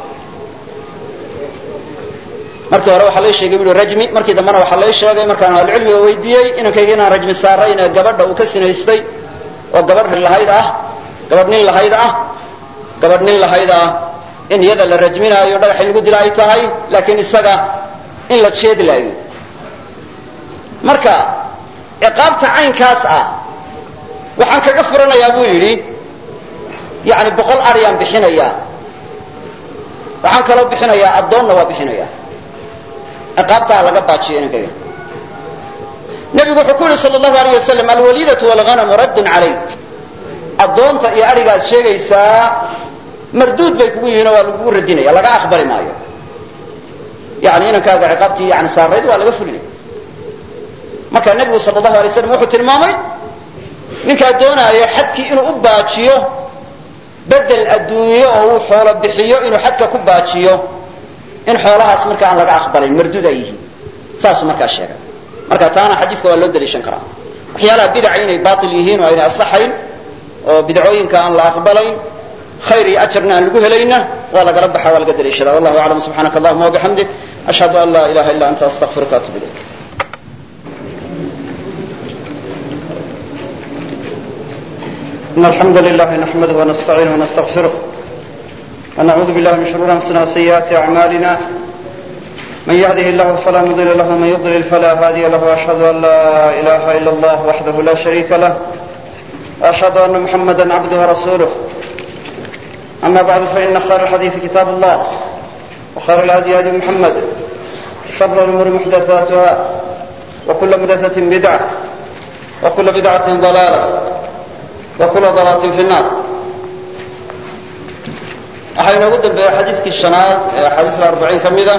markii hore waxaa lay sheegay bu i rajmi, markii dambena waxaa lay sheegay markaan ahlucilmiga weydiiyey inankayga inaan rajmi saarayn ee gabadha uu ka sinaystay oo gabadh lahayd ah gabadh nin lahayd ah gabadh nin lahayd ah in iyada la rajminaayo dhagax in lagu dila ay tahay, laakiin isaga in la jeedlaayo. marka ciqaabta caynkaas ah waxaan kaga furanayaa buu yidhi yani boqol aryaan bixinayaa, waxaan kaloo bixinayaa addoonna waa bixinaya, ciqaabtaa laga baajiyo inankayga. nebigu wuxuu ku yihi sal allahu alayh wasalam alwaliidatu walghanamu raddun calayk. addoonta iyo adhigaad sheegaysaa marduud bay kugu yihiin oo waa lagugu radinaya, laga aqbali maayo. yani inankaaga ciqaabtii yani saarayd waa laga fulinaya. marka nebigu sal allahu alay slam wuxuu tilmaamay ninkaa doonaaya xadkii inuu u baajiyo bedel adduunyo oo uu xoolo bixiyo inuu xadka ku baajiyo in xoolahaas marka aan laga aqbalayn, marduud ay yihiin. saasuu markaa sheegay. marka taana xadiiska waa loo daliishan karaa. waxyaalaha bidaca inay baatil yihiin oo aynay asaxayn oo bidcooyinka aan la aqbalayn khayr iyo ajarna aan lagu helayna waa lagala baxa, waa laga daliishada. wallahu aclam. subxaanaka allahuma wabixamdik ashhadu an laa ilaha illa anta astaqfiruka atubu ilayk. إن الحمد لله نحمده ونستعينه ونستغفره ونعوذ بالله من شرور أنفسنا وسيئات أعمالنا. من يهده الله فلا مضل له ومن يضلل فلا هادي له، وأشهد أن لا إله إلا الله وحده لا شريك له، وأشهد أن محمدا عبده ورسوله. أما بعد فإن خير الحديث كتاب الله وخير الهدي هدي محمد، شر الأمور محدثاتها وكل محدثة بدعة وكل بدعة ضلالة وكل ضلالة في النار. waxaa inoogu dambeeya xadiidkii shanaad ee axaadiista arbaciin ka mida.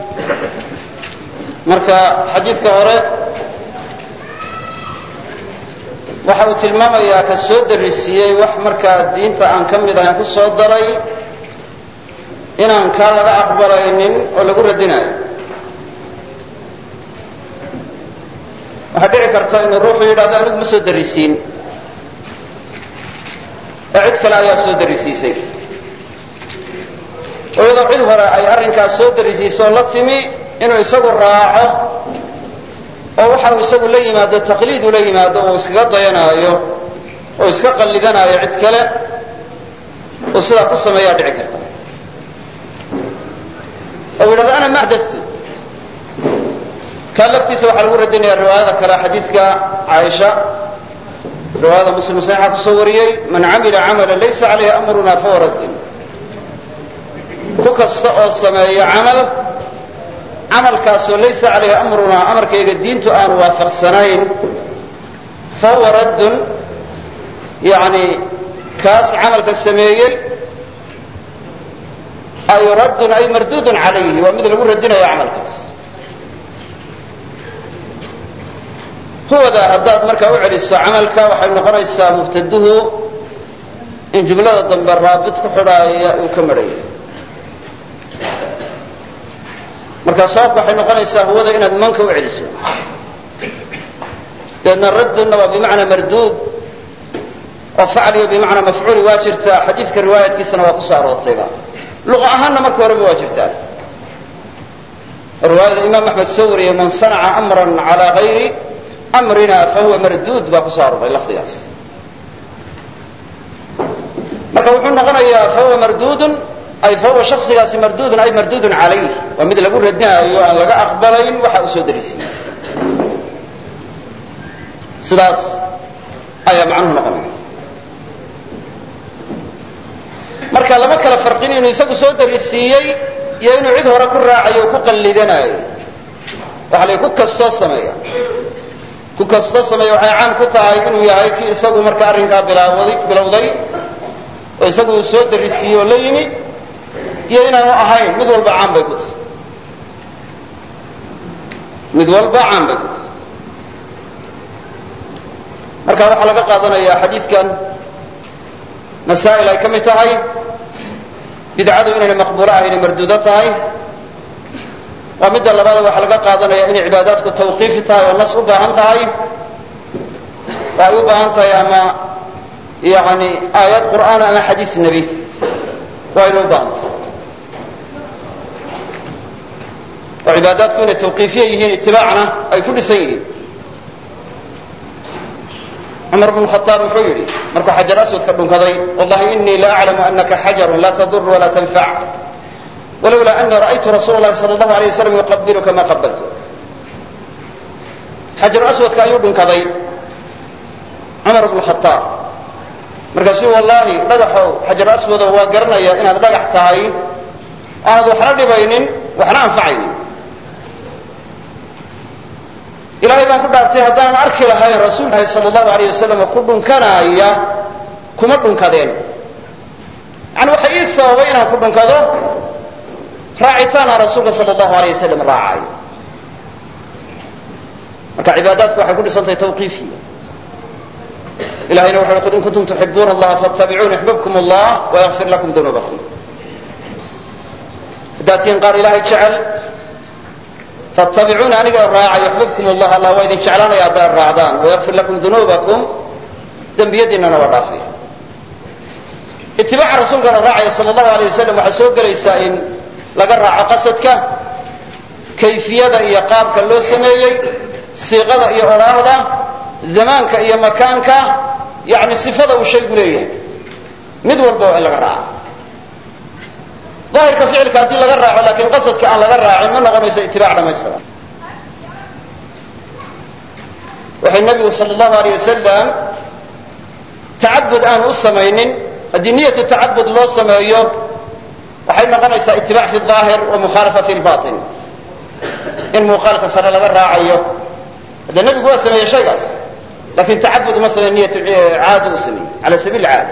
marka xadiidka hore waxa uu tilmaamayaa ka soo darisiiyey wax markaa diinta aan ka mid ahayn ku soo daray inaan kaa laga aqbalaynin oo lagu radinayo. waxaa dhici karta inuu ruuxu yidhahdo anigu ma soo darisiin ee cid kale ayaa soo darisiisay, oo iyadoo cid hore ay arrinkaas soo darisiiso la timi inuu isagu raaco oo waxa uu isagu la yimaado taqliid ula yimaado oo iskaga dayanaayo oo iska qallidanaayo cid kale oo sidaa ku sameeyaa dhici karta. oo yidhahdo ana ma axdastu. kaa laftiisa waxaa lagu radinaya riwaayada kale xadiidka caaisha, riwaayada muslim saxiixa kusoo wariyey, man camila camala laysa calayhi amruna fahuwa raddun. ku kasta oo sameeya camal camalkaasoo laysa calayhi amrunaa amarkayga diintu aanu waafaqsanayn fahuwa raddun yani kaas camalka sameeyey ay raddun ay marduudun calayhi waa mid lagu radinayo camalkaas. huwada haddaad markaa u celiso camalka waxay noqonaysaa mubtaduhu in jumlada dambe raabit ku xidhaaya uu ka marhaya. markaa sababka waxay noqonaysaa huwada inaad manka u celiso, deedna raddunna waa bimacnaa marduud oo facliyo bimacnaa mafcuuli waa jirtaa. xadiidka riwaayadkiisana waa kusoo aroortayba, luqa ahaanna marka horeba waa jirtaa. riwaayada imaam axmed soo wariyey man sanaca amran calaa hayri amrina fahuwa marduud baa kusoo arooray lafdigaas. marka wuxuu noqonayaa fahuwa marduudun ay fahuwa shaksigaasi marduudun ay marduudun calayh, waa mid lagu radinaayo aan laga aqbalayn waxa uu soo darisiye. sidaas ayaa macnuhu noqonaya. marka lama kala farqin inuu isagu soo darisiiyey iyo inuu cid hore ku raacayo o ku qallidanayo. waxa la ku kastoo sameeya ku kastoo sameeya waxay caan ku tahay inuu yahay kii isagu marka arrinkaa bilaawaday bilowday oo isagu uu soo darisiiyey oo la yimi, iyo inaanu ahayn mid walba caan bay ku tahay mid walba caan bay ku tahay. marka waxaa laga qaadanayaa xadiidkan masaa'il ay ka mid tahay bidcadu inayna maqbuulo ah inay marduudo tahay. waa midda labaada waxaa laga qaadanaya inay cibaadaadku tawqiifi tahay oo nas u baahan tahay, oo ay u baahan tahay ama yani aayad qur'aan ama xadiis nebi waa inay u baahan tahay. oo cibaadaadku inay tawqiifiya yihiin itibaacna ay ku dhisan yihiin. cumar bn khaaab wuxuu yidhi markuu xajar aswadka dhunkaday wallahi inii la aclamu anaka xajarun laa tadur walaa tanfac walowlaa anii ra'aytu rasuula lahi sal allahu alay waslam yuqabiluka ma qabaltu. xajar aswadka ayuu dhunkaday cumar bnu khaaab, markaasuu wallaahi dhagaxow xajar aswadow waa garanaya inaad dhagax tahay, aanad waxna dhibaynin waxna anfacaynin. ilaahay baan ku dhaartay haddaanan arki lahayn rasuulkahi sal allahu alayh wasalam ku dhunkanaaya kuma dhunkadeen. yani waxa ii sababay inaan ku dhunkado raacitaan aan rasuulka sal allahu alayh wasalam raacay. marka cibaadaadku waxay ku dhisantahay tawqiifiya. ilahayna wuxu qul in kuntum tuxibuuna allaha fattabicuuni yuxbibkum allah wayakfir lakum dunuubakum. haddaad tihiin qaar ilaahay jecel fattabicuuni aniga raaca yuxbibkum allah, allah waa idin jeclaanaya haddaad raacdaan, wayakfir lakum dunuubakum dembiyadiinana waa dhaafaya. itibaaca rasuulkana raacaya sal allahu alayh wasalam waxaa soo gelaysaa in laga raaco qasadka, kayfiyada iyo qaabka loo sameeyey, siiqada iyo odhaahda, zamaanka iyo makaanka, yani sifada uu shaygu leeyahay, mid walba waa in laga raaca. daahirka ficilka haddii laga raaco laakiin qasadka aan laga raacin ma noqonayso itibaac dhamaystiran. waxay nabigu sal allahu alayh wasalam tacabud aan u samaynin, haddii niyatu tacabud loo sameeyo waxay noqonaysaa itibaac fi aahir wa mukhaalafa fi lbatin, in muuqaalka sare laga raacayo. hadda nebigu waa sameeyey shaygaas, lakin tacabud uma sameey, niyatu caada u sameeyey cala sabiil caada.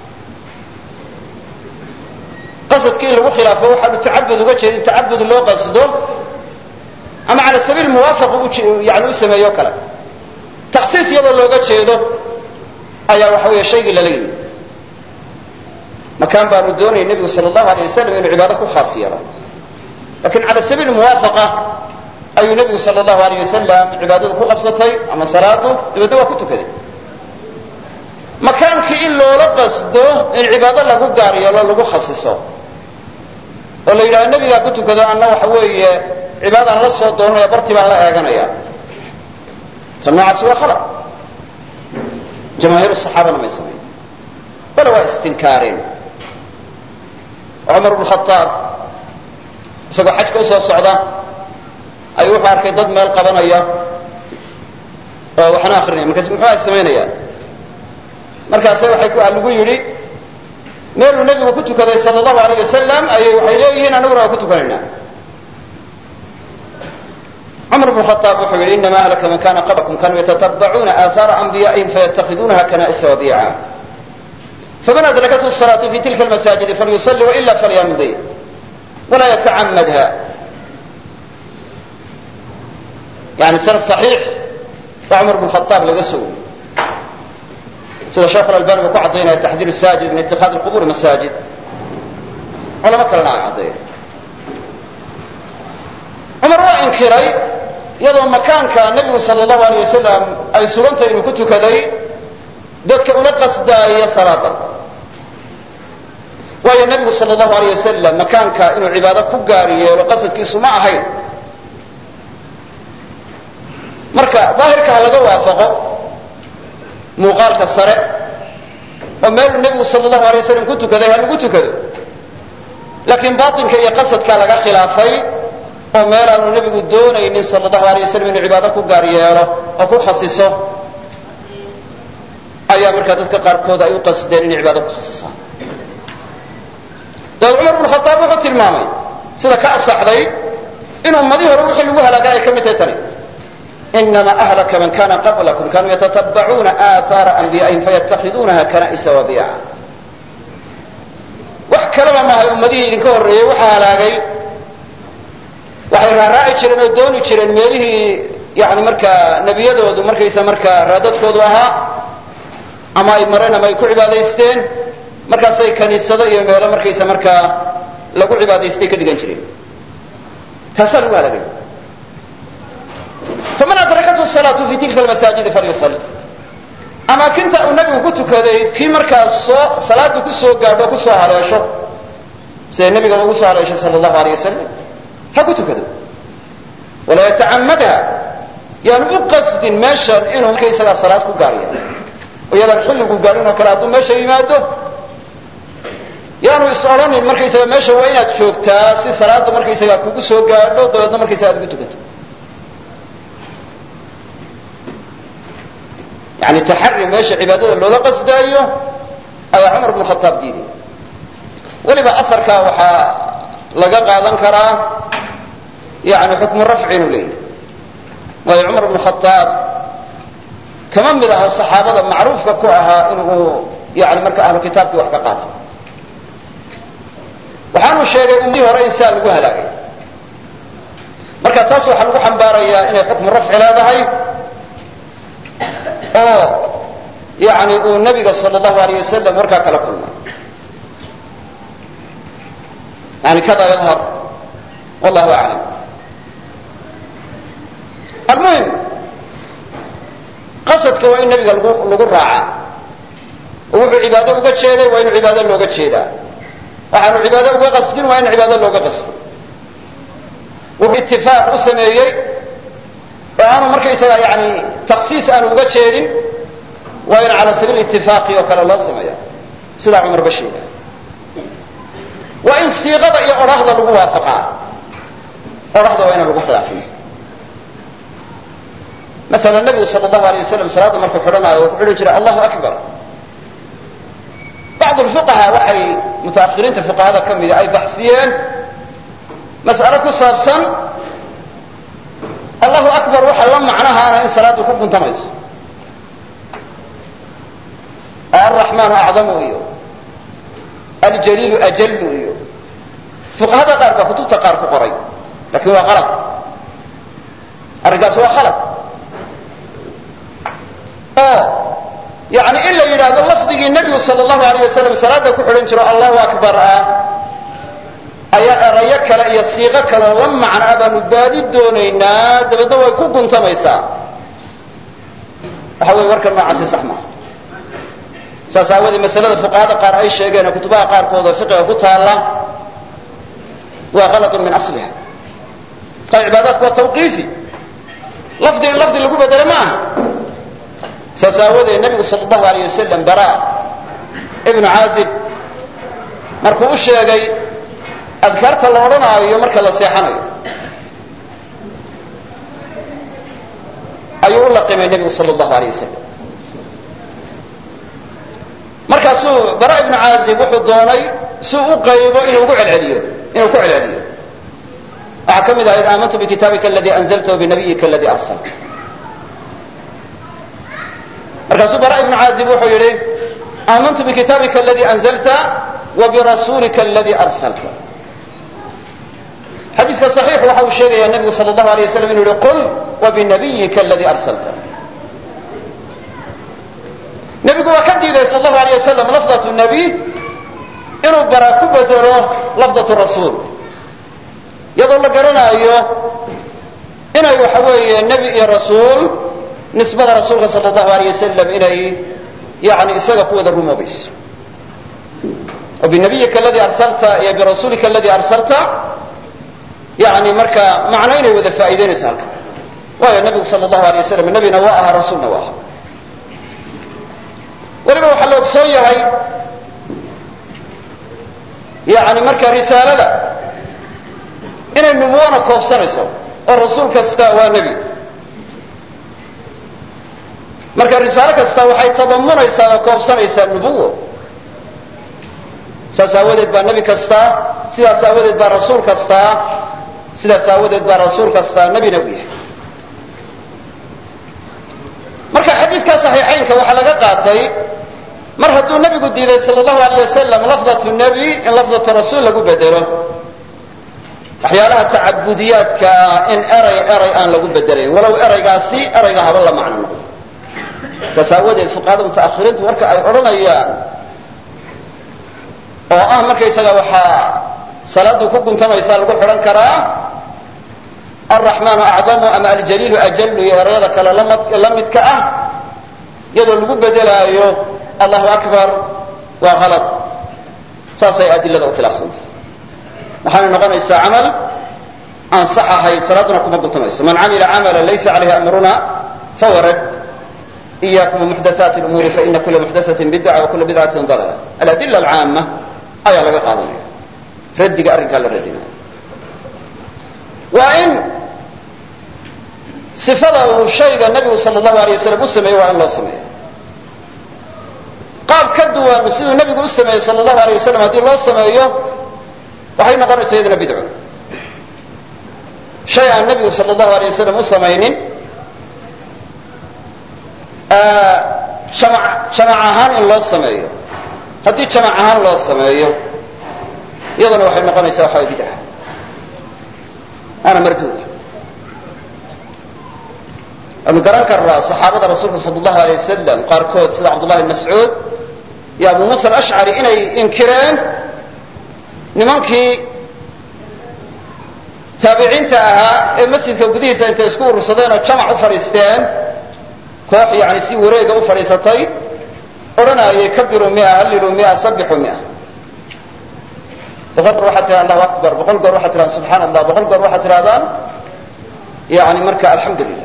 qasadkii in lagu khilaafo waxaanu tacabud uga jeedin tacabud loo qasdo ama cala sabiil muwaafaq yani u sameeyo kale. takhsiis iyadoo looga jeedo ayaa waxa weeye shaygii lala yimi. makaan baanu doonayay nebigu sal allahu alay wasalam inuu cibaado ku khaas yeelo, lakin cala sabiil muwaafaqa ayuu nebigu sal allahu alayh wasalam cibaadadu ku qabsatay ama salaadu dabeedna waa ku tukaday. makaankii in loola qasdo in cibaado lagu gaar yeelo lagu khasiso oo la yidhahdo nebigaa ku tukado anna waxa weeye cibaadaan la soo doonanaya bartii baan la eeganaya, ta noocaasi waa khalaq. jamaahiir saxaabana may samayn, bale waa istinkaareen. cumar bnu khaaab isagoo xajka usoo socda ayuu wuxuu arkay dad meel qabanaya oo waxna akrinaya, markaas muxuu ay samaynayaan? markaase waxay lagu yidhi meeluu nebigu ku tukaday sal allahu alayh wasalam ayay waxay leeyihiin anaguna waa ku tukanaynaa. بن الخطاب wuxuu yidhi inama ahlaka man kana qablakum kanuu yatatabacuuna aahaara anbiya'ihim fayatakhiduunaha kana'isa wabiica faman adrakathu الصalaة fi tilka الmasaajidi falyuصلi waإla falyamdi walaa yatacamadha yani sanad صaxiix baa cumar bn khaaab laga soo wariyey sida sheekh albani uu ku cadaynaya taxdiir saajid min itikaad اqubur masaajid culamo kalena ay caddeeya cumar waa inkiray iyadoo makaanka nebigu sal allahu aleyh wasalam ay sugantay inuu ku tukaday dadka una qasdaaya salaada waayo nebigu sal allahu aleyh wasalam makaanka inuu cibaado ku gaar yeelo qasadkiisu ma ahayn marka daahirka ha laga waafaqo muuqaalka sare oo meeluu nebigu sal allahu alay wasalam ku tukaday ha lagu tukado laakiin baatinka iyo qasadkaa laga khilaafay oo meel aanu nebigu doonaynin sal allahu alay wasalam inuu cibaado ku gaar yeelo oo ku khasiso ayaa markaa dadka qaarkood ay u qasdeen inay cibaado ku khasisaan dabeed cumar bnu khaaab wuxuu tilmaamay sida ka asaxday in ummadii hore wixii lagu halaagay ay ka mid tahay tani inama ahlaka man kana qablakum kanuu yatatabacuuna aahaara anbiya'ihim fayatakhiduunaha kana'isa wabiica wax kalaba maahay ummadihii idinka horreeyey waxaa halaagay waxay raaraaci jireen oo dooni jireen meelihii yani markaa nebiyadoodu markaysa markaa raadadkoodu ahaa ama ay mareen ama ay ku cibaadaysteen markaasay kaniisado iyo meelo markaysa markaa lagu cibaadaystay ka dhigan jireen taasaa lagu halaagay faman adrakathu salaatu fi tilka almasaajidi falyusalli amaakinta uu nebigu ku tukaday kii markaas soo salaada ku soo gaadho o ku soo haleesho siday nebiga ugu soo haleeshay sala allahu aleyh wasalam ha ku tukado walaa yatacamadha yaanu u qasdin meeshan inuu markaysagaa salaad ku gaar yeelo oo yadaan xilligu gaadhin oo kale hadduu meesha yimaado yaanu is odhanin markaysaga meesha waa inaad joogtaa si salaada markaysagaa kugu soo gaadho dabeedna markaysaga ad ugu tukato yani taxari meesha cibaadada loola qasdaayo ayaa cumar bnu khaaab diiday weliba asarkaa waxaa laga qaadan karaa yani xukmu rafci inuu leeyahy waayo cumar bnu khaaab kama mid aha saxaabada macruufka ku ahaa inuu yani marka ahlu kitaabkii wax ka qaato waxaanu sheegay ummadii hore in saa lagu halaagay marka taas waxaa lagu xambaarayaa inay xukmu rafci leedahay oo yani uu nabiga sal allahu aleyh wasalam markaa kala kulmay yani kada yadhar wallahu aclam almuhim qasadka waa in nabiga lagu lagu raacaa oo wuxuu cibaado uga jeeday waa inu cibaado looga jeedaa waxaanu cibaado uga qasdin waa in cibaado looga qasdo wuxuu itifaaq u sameeyey oo aanu markaysaga yani taksiis aanu uga jeedin waa in cala sabiil itifaaqi oo kale loo sameeya sidaa cumar ba sheega waa in siiqada iyo odhahda lagu waafaqaa odhahda waa inaan lagu khilaafin masalan nabigu sal allahu alay wasalam salaadda markuu xidhanaayo wuxuu xidhan jiray allahu akbar bacdu lfuqaha waxay mutaakhiriinta fuqahada ka mida ay baxsiyeen mas'alo ku saabsan allahu akbar waxa la macnahaana in salaaddu ku guntamayso alraxmaanu acdamu iyo aljaliilu ajallu iyo fuqahada qaar baa kutubta qaar ku qoray lakin waa qalad arrinkaas waa khalad oo yani in la yidhaahdo lafdigii nebigu sal allahu aleyh wasalam salaada ku xidhan jiro allahu akbar ah ayaa erayo kale iyo siiqo kale la macno a baanu baadi doonaynaa dabeedna way ku guntamaysaa waxa weye warkan noocaasi sax maaha saas aawadee masalada fuqahada qaar ay sheegeen oo kutubaha qaarkood oo fiqiga ku taalla waa halatun min asliha marka cibaadaadku waa tawqiifi lafdi in lafdi lagu bedelo ma aha saas aawadee nebigu sal allahu aleyh wasalam bara ibnu caazib markuu u sheegay adkaarta la odhanaayo marka la seexanayo ayuu u laqimay nebigu sal allahu aleyh wasalam markaasuu bara ibnu caazib wuxuu doonay si u qaybo inuu ugu celceliyo inuu ku celceliyo waxaa ka mid ahayd aamantu bikitaabika aladii anzalta wabinabiyika aladii arsalta. markaasuu bara ibnu caazib wuxuu yidhi aamantu bikitaabika aladii anzalta wabirasuulika aladii arsalta. xadiiska صaxiix waxa uu sheegayaa nebigu sal اllahu alay waslam inu yihi qul wabinabiyika aladii arsalta. nebigu waa ka diiday sal اllahu alay wasalam lafdat nabiy inuu bara ku bedelo lafdat rasuul, iyadoo la garanaayo inay waxa weeye nebi iyo rasuul nisbada rasuulka sal اllahu alay wasalam inay yani isaga ku wada rumoobayso. wabinabiyika aladii arsalta iyo birasuulika aladii arsalta yani marka macno inay wada faa'iideynayso halka, waayo nebigu sal اllahu alay wasalam nebina waa ahaa rasuulna waa ahaa. weliba waxaa la ogsoon yahay yani marka risaalada inay nubuwana koobsanayso oo rasuul kasta waa nebi. marka risaalo kasta waxay tadamunaysaa oo koobsanaysaa nubuwo. saas aawadeed baa nebi kasta, sidaas aawadeed baa rasuul kasta, sidaas aawadeed baa rasuul kasta nebina u yahay. marka xadiidka saxiixaynka waxaa laga qaatay mar hadduu nebigu diiday sal اllahu alayh wasalam lafdatu nebi in lafdatu rasuul lagu bedelo, waxyaalaha tacabudiyaadka in eray eray aan lagu bedelayn walow eraygaasi erayga haba la macno noqdo. saas aawadeed fuqahada mutaakhiriintu marka ay odhanayaan oo ah markaysaga waxaa salaadu ku guntamaysaa lagu xidhan karaa alraxmaanu acdamu ama aljaliilu ajallu iyo erayada kale la midka ah, iyadoo lagu bedelaayo allahu akbar waa halad. saasay adilada u khilaafsantay, waxaana noqonaysaa camal aan sax ahayn, salaaduna kuma guntamayso. man camila camala laysa calayhi amruna fahuwa rad. iyakum muxdathaati lumuuri faina kula muxdathatin bidca wa kula bidcatin dalala. aladila alcaama ayaa laga qaadanaya, raddiga arrinkaa la radinaya. waa in sifada uu shayga nebigu sal اllahu alay wasalam u sameeyey waa in loo sameeyo qaab ka duwan siduu nebigu u sameeyey sal اllahu alay wasalam. haddii loo sameeyo waxay noqonaysaa iyadana bidco. shay aan nebigu sal اllahu alay wasalam u samaynin jamac jamac ahaan in loo sameeyo, haddii jamac ahaan loo sameeyo iyadana waxay noqonaysaa waxa way bidca ana marduuda. waanu garan karnaa saxaabada rasuulka sal اllahu alay wasalam qaarkood sida cabdullahi bn mascuud iyo abu muusa alashcari inay inkireen nimankii taabiciinta ahaa ee masjidka gudihiisa intay isku urursadeen oo jamac u fadhiisteen, koox yani si wareega u fadhiisatay, odhanayay kabiruu mia halliluu mia sabixuu mia. boqol goor waxaad tihahdaan allahu akbar, boqol goor waxaad tihahdaan subxaana allah, boqol goor waxaad tihahdaan yani marka alxamdu lilah.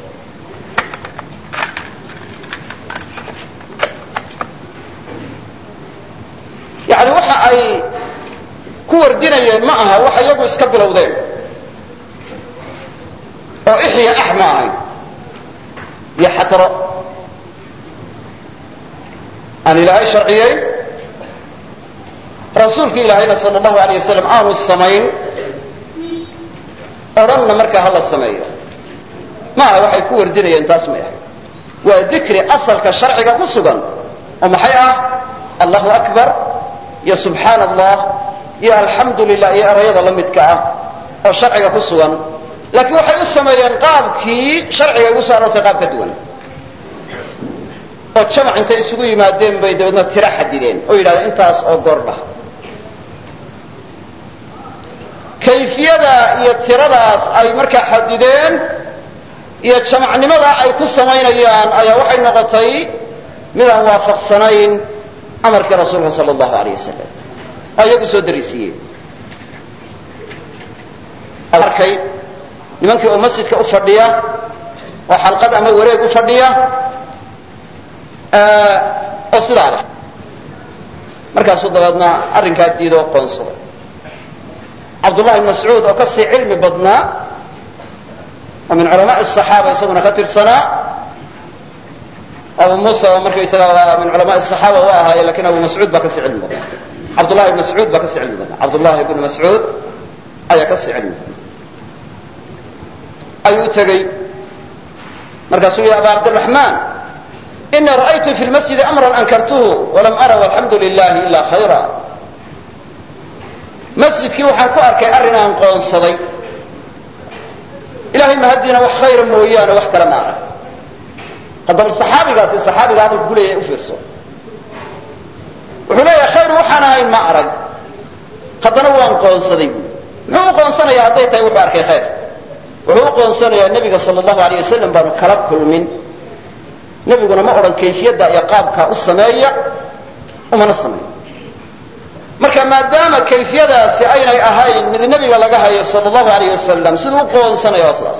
yani waxa ay ku wardinayeen ma aha waxa iyagu iska bilowdeen oo ixya ax ma ahayn iyo xatro aan ilaahay sharciyey, rasuulki ilaahayna sal اllahu alayh wasalam aanu samayn, odhanna markaa hala sameeyo ma aha waxay ku wardinayeen. taas may ahay, waa dikri asalka sharciga ku sugan oo maxay ah allahu akbar iyo subxaana allah iyo alxamdu lilah iyo erayada la midka ah oo sharciga ku sugan. laakiin waxay u sameeyeen qaabkii sharciga igu soo aroortay qaab ka duwan, oo jamac intay isugu yimaadeen bay dabeedna tiro xadideen oo yidhahdeen intaas oo goordhah. kayfiyada iyo tiradaas ay markaa xadideen iyo jamacnimada ay ku samaynayaan ayaa waxay noqotay mid aan waafaqsanayn amarkii rasuulka sal اllahu alayh wasalam oo iyagu soo darisiiyeen. arkay nimankii oo masjidka u fadhiya oo xalqad ama wareeg u fadhiya oo sidaa leh, markaasuu dabeedna arrinkaa diidoo qoonsaday. cabdullahi bn mascuud oo kasii cilmi badnaa oo min culamaai الصaxaaba isaguna ka tirsanaa, abu muusa oo markaysaga min culamaai الصaxaaba waa ahaaye lakin abu mascuud baa kasii cilmi badnaa. cabdullahi bn mascuud baa kasii cilmi badnaa. cabdullahi bn mascuud ayaa kasii cilmi badnaa. ayuu u tegey markaasuu yihi aba cabdiraxmaan inii ra'aytu fi lmasjidi amran ankartuhu walam ara walxamdu lilahi ila khayra masjidkii waxaan ku arkay arrin aan qoonsaday ilahay mahadiina wax khayra mooyaane wax kale ma arag haddaba saxaabigaasi saxaabiga hadalku ku leeyahay u fiirso wuxuu leeyahay khayr waxaan ahayn ma arag haddana waan qoonsaday buui muxuu u qoonsanayaa hadday tahay wuxuu arkay khayr wuxuu u qoonsanayaa nebiga sala allahu alayh wasalam baanu kala kulmin nebiguna ma odhan kayfiyadda iyo qaabkaa u sameeya umana sameeyo marka maadaama kayfiyadaasi aynay ahayn mid nebiga laga hayo sala allahu alayh wasalam siduu u qoonsanaya waa sidaas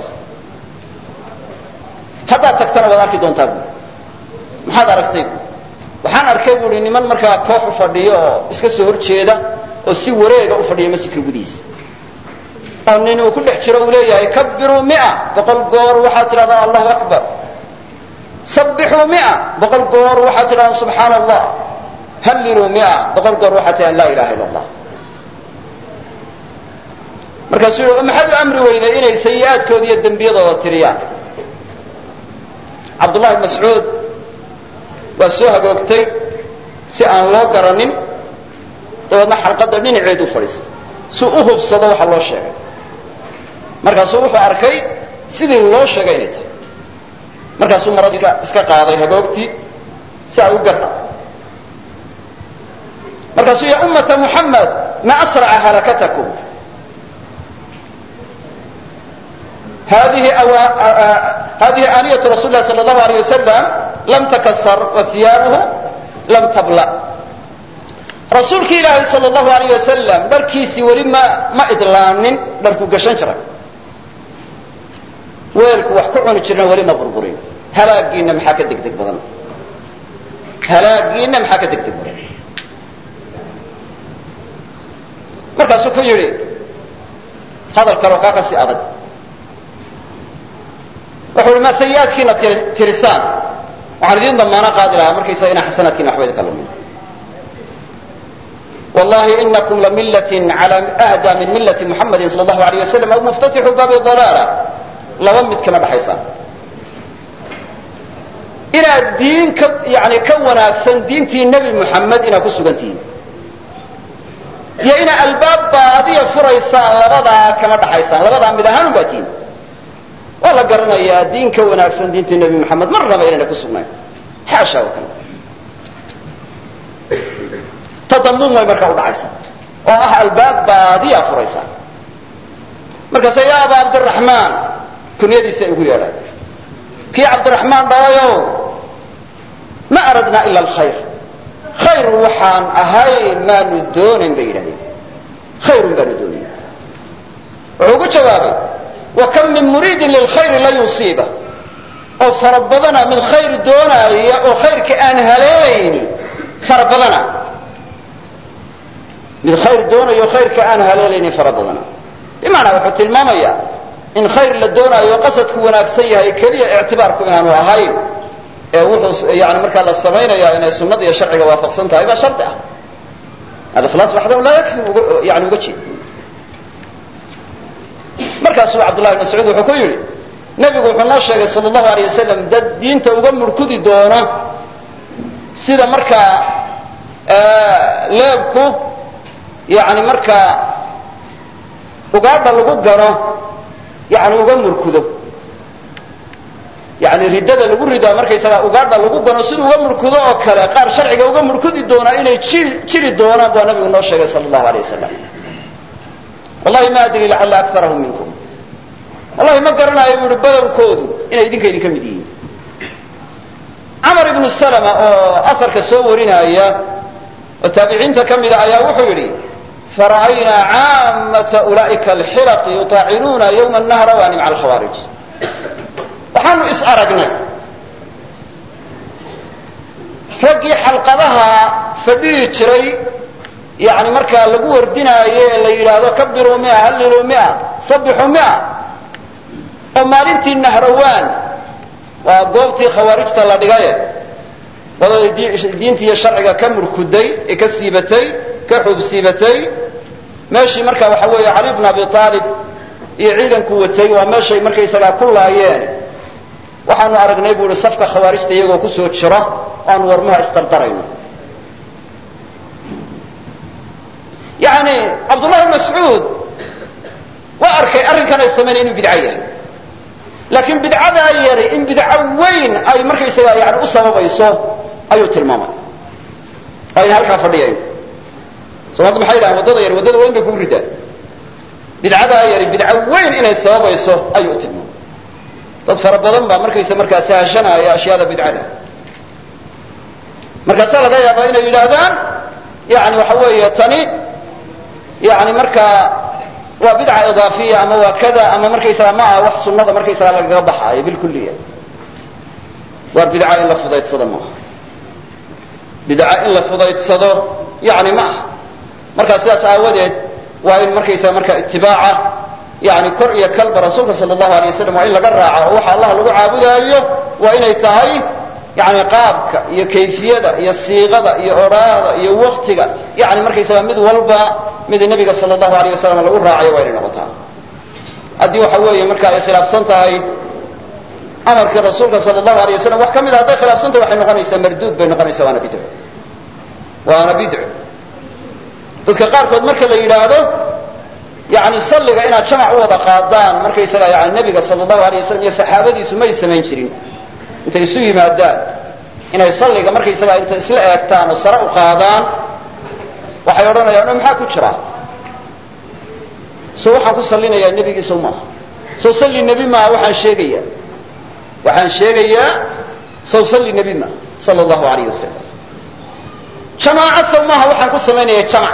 haddaad tagtana waad arki doontaa buui maxaad aragtay buui waxaan arkay buui niman markaa koox u fadhiyo oo iska soo horjeeda oo si wareega u fadhiya masjidka gudihiisa oo nin uu ku dhex jiro uu leeyahay kabiruu mia boqol goor waxaad tidhahdaa allahu akbar sabbixuu mia boqol goor waxaad tidhahdaa subxaana allah halliluu mia boqol goor waxaad tidhahdaa laa ilaha illa allah markaasuu yihi maxaad u amri weyday inay sayi-aadkooda iyo dembiyadooda tiriyaan cabdullahi bn mascuud waa soo hagoogtay si aan loo garanin dabeedna xalqadda dhinaceedu fadhiistay si u hubsado waxa loo sheegay markaasuu wuxuu arkay sidii loo sheegay inay tahay markaasuu maradii iska qaaday hagoogtii si ay u garta markaasuu ya ummata muxamed ma asraca halakatakum hadihi aaniyatu rasul lahi sal allahu alayh wasalam lam takasar wa hiyaabuhu lam tabla rasuulki ilaahay sal allahu alayh wasalam dharkiisii weli ma ma idlaanin dharku gashan jiray weelku wax ku cuni jirna weli ma burburin halaagiina maxaa ka degdeg badan halaagiina maxaa ka degdeg badan markaasuu ku yidhi hadal kaloo kaa kasii adag wuxuu ihi ma sayi-aadkiina tirisaan waxaan idiin damaano qaadi lahaa markaysaga inaa xasanaadkiina waxba idinka lumin wallahi inakum lamillatin cala ahda min millati muxamadin sala allahu alayh wasalam aw muftatixu baabi dalaala laba mid kama dhaxaysaan inaad diin ka yani ka wanaagsan diintii nebi muxamed inaad ku sugan tihiin iyo inaad albaab baadiya furaysaan labadaa kama dhaxaysaan labadaa mid ahaan unbaa tihiin waa la garanayaa diin ka wanaagsan diintii nebi moxamed marnaba inayna ku sugnayn xaasha oo kale tadamuum way markaa udhacaysaa oo ah albaab baadiya furaysaa markaase yaa aba cabdiraxmaan kunyadiisa ay ugu yeedhaan kii cabdiraxmaan dhalayow ma aradnaa ila alkhayr khayr waxaan ahayn maanu doonayn bay yidhahdeen khayrun baanu doonayn wuxuu ugu jawaabay wakam min muriidin lilkhayri lan yusiiba oo fara badana mid khayr doonaaya oo khayrka aan haleelayni fara badana mid khayr doonayo khayrka aan haleelayni fara badana bimacnaa wuxuu tilmaamayaa in khayr la doonaayo qasadku wanaagsan yahay keliya ictibaarku inaanu ahayn ee wuxuu yani markaa la samaynayaa inay sunnada iyo sharciga waafaqsan tahay baa shardi ah alikhlaas waxdahu laa yakfi yani uga jeed markaasuu cabdullahi bn mascuud wuxuu ku yidhi nebigu wuxuu noo sheegay sala allahu alayh wasalam dad diinta uga murkudi doona sida markaa leebku yani markaa ugaadha lagu gano yani uga murkudo yani riddada lagu ridaa markaysagaa ugaadha lagu gano siduu uga murkudo oo kale qaar sharciga uga murkudi doonaa inay jiri jiri doonaan baa nabigu noo sheegay sala allahu alayh wasalam wallahi ma adri lacalla akarahum minkum wallahi ma garanayo bu uhi badankoodu inay idinka idinka mid yihiin camar ibnu salama oo asarka soo warinaya oo taabiciinta ka mida ayaa wuxuu yidhi fara'aynaa caamata ulaa'ika alxilaqi yutaacinuuna yowma nahrawani maca alkhawaarij waxaanu is aragnay raggii xalqadaha fadhihi jiray yani markaa lagu wardinaayo ee la yidhaahdo kabiruu mia halliluu mia sabbixuu mia oo maalintii nahrawaan waa goobtii khawaarijta la dhigaye wadada diinta iyo sharciga ka murkuday ee ka siibatay ka xuub siibatay meeshii markaa waxa weeye cali bn abi aalib iyo ciidanku watay waa meeshay markaysagaa ku laayeen waxaanu aragnay buu ihi safka khawaarijta iyagoo ku soo jira aanu warmaha isdardarayno yani cabdullahi bn mascuud waa arkay arrinkan ay samaynay inuu bidco yahay laakiin bidcadaa yari in bidco weyn ay markaysagaa yani u sababayso ayuu tilmaamay ayna halkaa fadhiyayn soomaalida maxay yidhahaan waddada yari waddada weyn bay kugu ridaan bidcadaa yari bidco weyn inay sababayso ayuu tilmaamay dad fara badan baa markaysa markaa sahashanaya ashyaada bidcada markaasaa laga yaabaa inay yidhaahdaan yani waxa weeye tani yani markaa waa bidca idaafiya ama waa kada ama markaysaga ma aha wax sunnada markaysaga lagaga baxaayo bilkuliya waa bidca in la fudaydsado maaha bidca in la fudaydsado yani ma aha markaa sidaas aawadeed waa in markaysaga markaa itibaaca yani kor iyo kalba rasuulka sala allahu alay wasalam waa in laga raaco oo waxa allah lagu caabudaayo waa inay tahay yani qaabka iyo kayfiyada iyo siiqada iyo odhaada iyo waktiga yani markaysaga mid walba mid nebiga sala allahu alayh wasalam lagu raacayo waa inay noqotaa haddii waxa weeye marka ay khilaafsan tahay amarkii rasuulka sala allahu alay wasalam wax ka mid a hadday khilaafsan tahay waxay noqonaysaa marduud bay noqonaysaa waana bidco waana bidco dadka qaarkood marka la yidhaahdo yani salliga inaad jamac u wada qaadaan markaysaga yani nebiga sala allahu alayh wasalam iyo saxaabadiisu may samayn jirin intay isu yimaadaan inay salliga markaysaga intay isla eegtaan oo sare u qaadaan waxay odhanayaan o maxaa ku jira so waxaan ku sallinayaa nebigiisa maaha sow salli nebi maaha waxaan sheegayaa waxaan sheegayaa sow salli nebi maaha sala allahu alayh wasalam jamaaco sow maaha waxaan ku samaynaya jamac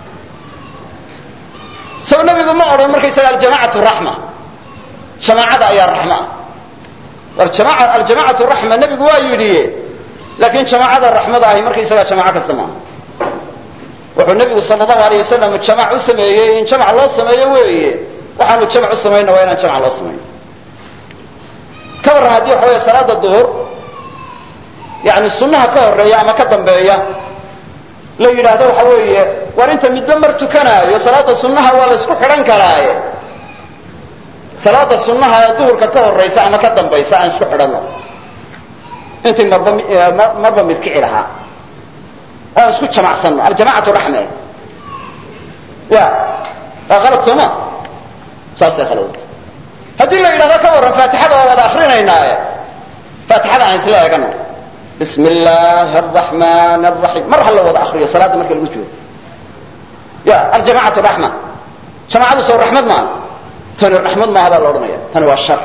sow nebigu ma odhan markaysaga aljamacatu raxma jamaacada ayaa raxmaa war aljamacatu raxma nebigu waa yidhi laakiin jamaacada raxmada ahi markaysagaa jamaaco kasta maaha wuxuu nebigu sala allahu alayh wasalam jamac u sameeyey in jamac loo sameeyo weeye waxaanu jamac u samayna waa inaan jamac loo samayn ka warran haddii waxa weeye salaada duhur yani sunnaha ka horeeya ama ka dambeeya la yidhaahdo waxa weeye war inta midba mar tukanaayo salaada sunnaha waa la isku xidhan karaaye salaada sunnaha ee duhurka ka horaysa ama ka dambaysa aan isku xidhanno intii marba marba mid kici lahaa aan isku jamacsanno aljamacatu raxme ya waa qalad sooma saasay khaladta haddii la yidhahdo ka warran faatixada waa wada akrinaynaaye faatixada aan isla eegano bismi illaahi araxmaan araxiim mar ha la wada akriyo salaada marka lagu joogo ya aljamacatu raxma jamaacadu soo raxmad maaha tani raxmad maaha baa la odhanaya tani waa shar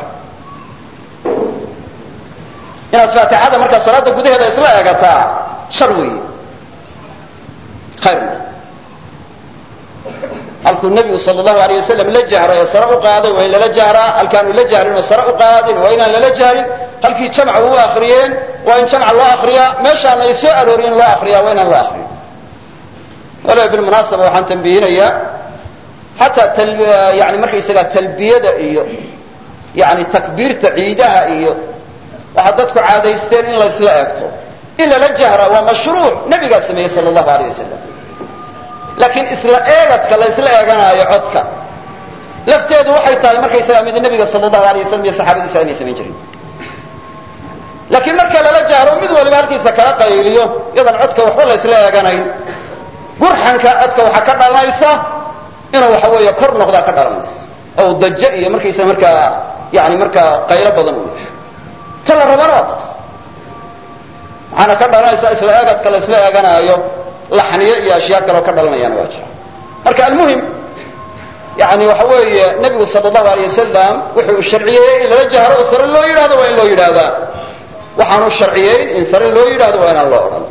inaad faatixada markaa salaada gudaheeda isla eegataa shar weeye khayrna halkuu nebigu sala allahu alayh wasalam la jahray ee sare u qaaday waa in lala jahraa halkaanu la jahrin oo sare u qaadin waa inaan lala jahrin halkii jamca u akriyeen waa in jamca loo akriyaa meeshaan ay soo arooriyeen loo akriyaa waa inaan loo akriyo wala bilmunaasaba waxaan tambihinayaa xataa yani markaysagaa talbiyada iyo yani takbiirta ciidaha iyo waxaa dadku caadaysteen in la isla eegto in lala jahraa waa mashruuc nebigaa sameeyey sala allahu alayh wasalam laakiin isla eegadka la isla eeganaayo codka lafteedu waxay tahay markaysagaa mid nebiga sala allahu alayh wasalam iyo saxaabadiisa aynay samayn jirin laakiin marka lala jahro mid waliba halkiisa kala qayliyo iyadan codka waxba la isla eeganayn gurxanka codka waxaa ka dhalanaysa inuu waxa weeye kor noqdaa ka dhalanaysa oo dajo iyo markaysa markaa yani markaa qaylo badan u yeesho ta la rabana waa taas waxaana ka dhalanaysa isla eegadka la isla eeganaayo laxniyo iyo ashyaa kaleo ka dhalanayaana waa jira marka almuhim yani waxa weeye nebigu sala allahu alayh wasalam wuxuu sharciyeeyey in lala jahro oo sare loo yidhahdo waa in loo yidhaahdaa waxaanu sharciyeyn in sare loo yidhahdo waa inaan loo odhan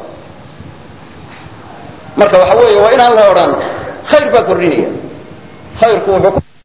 marka waxa weeye waa inaan loo odhan khayr baa kordhinaya khayrku wuxuu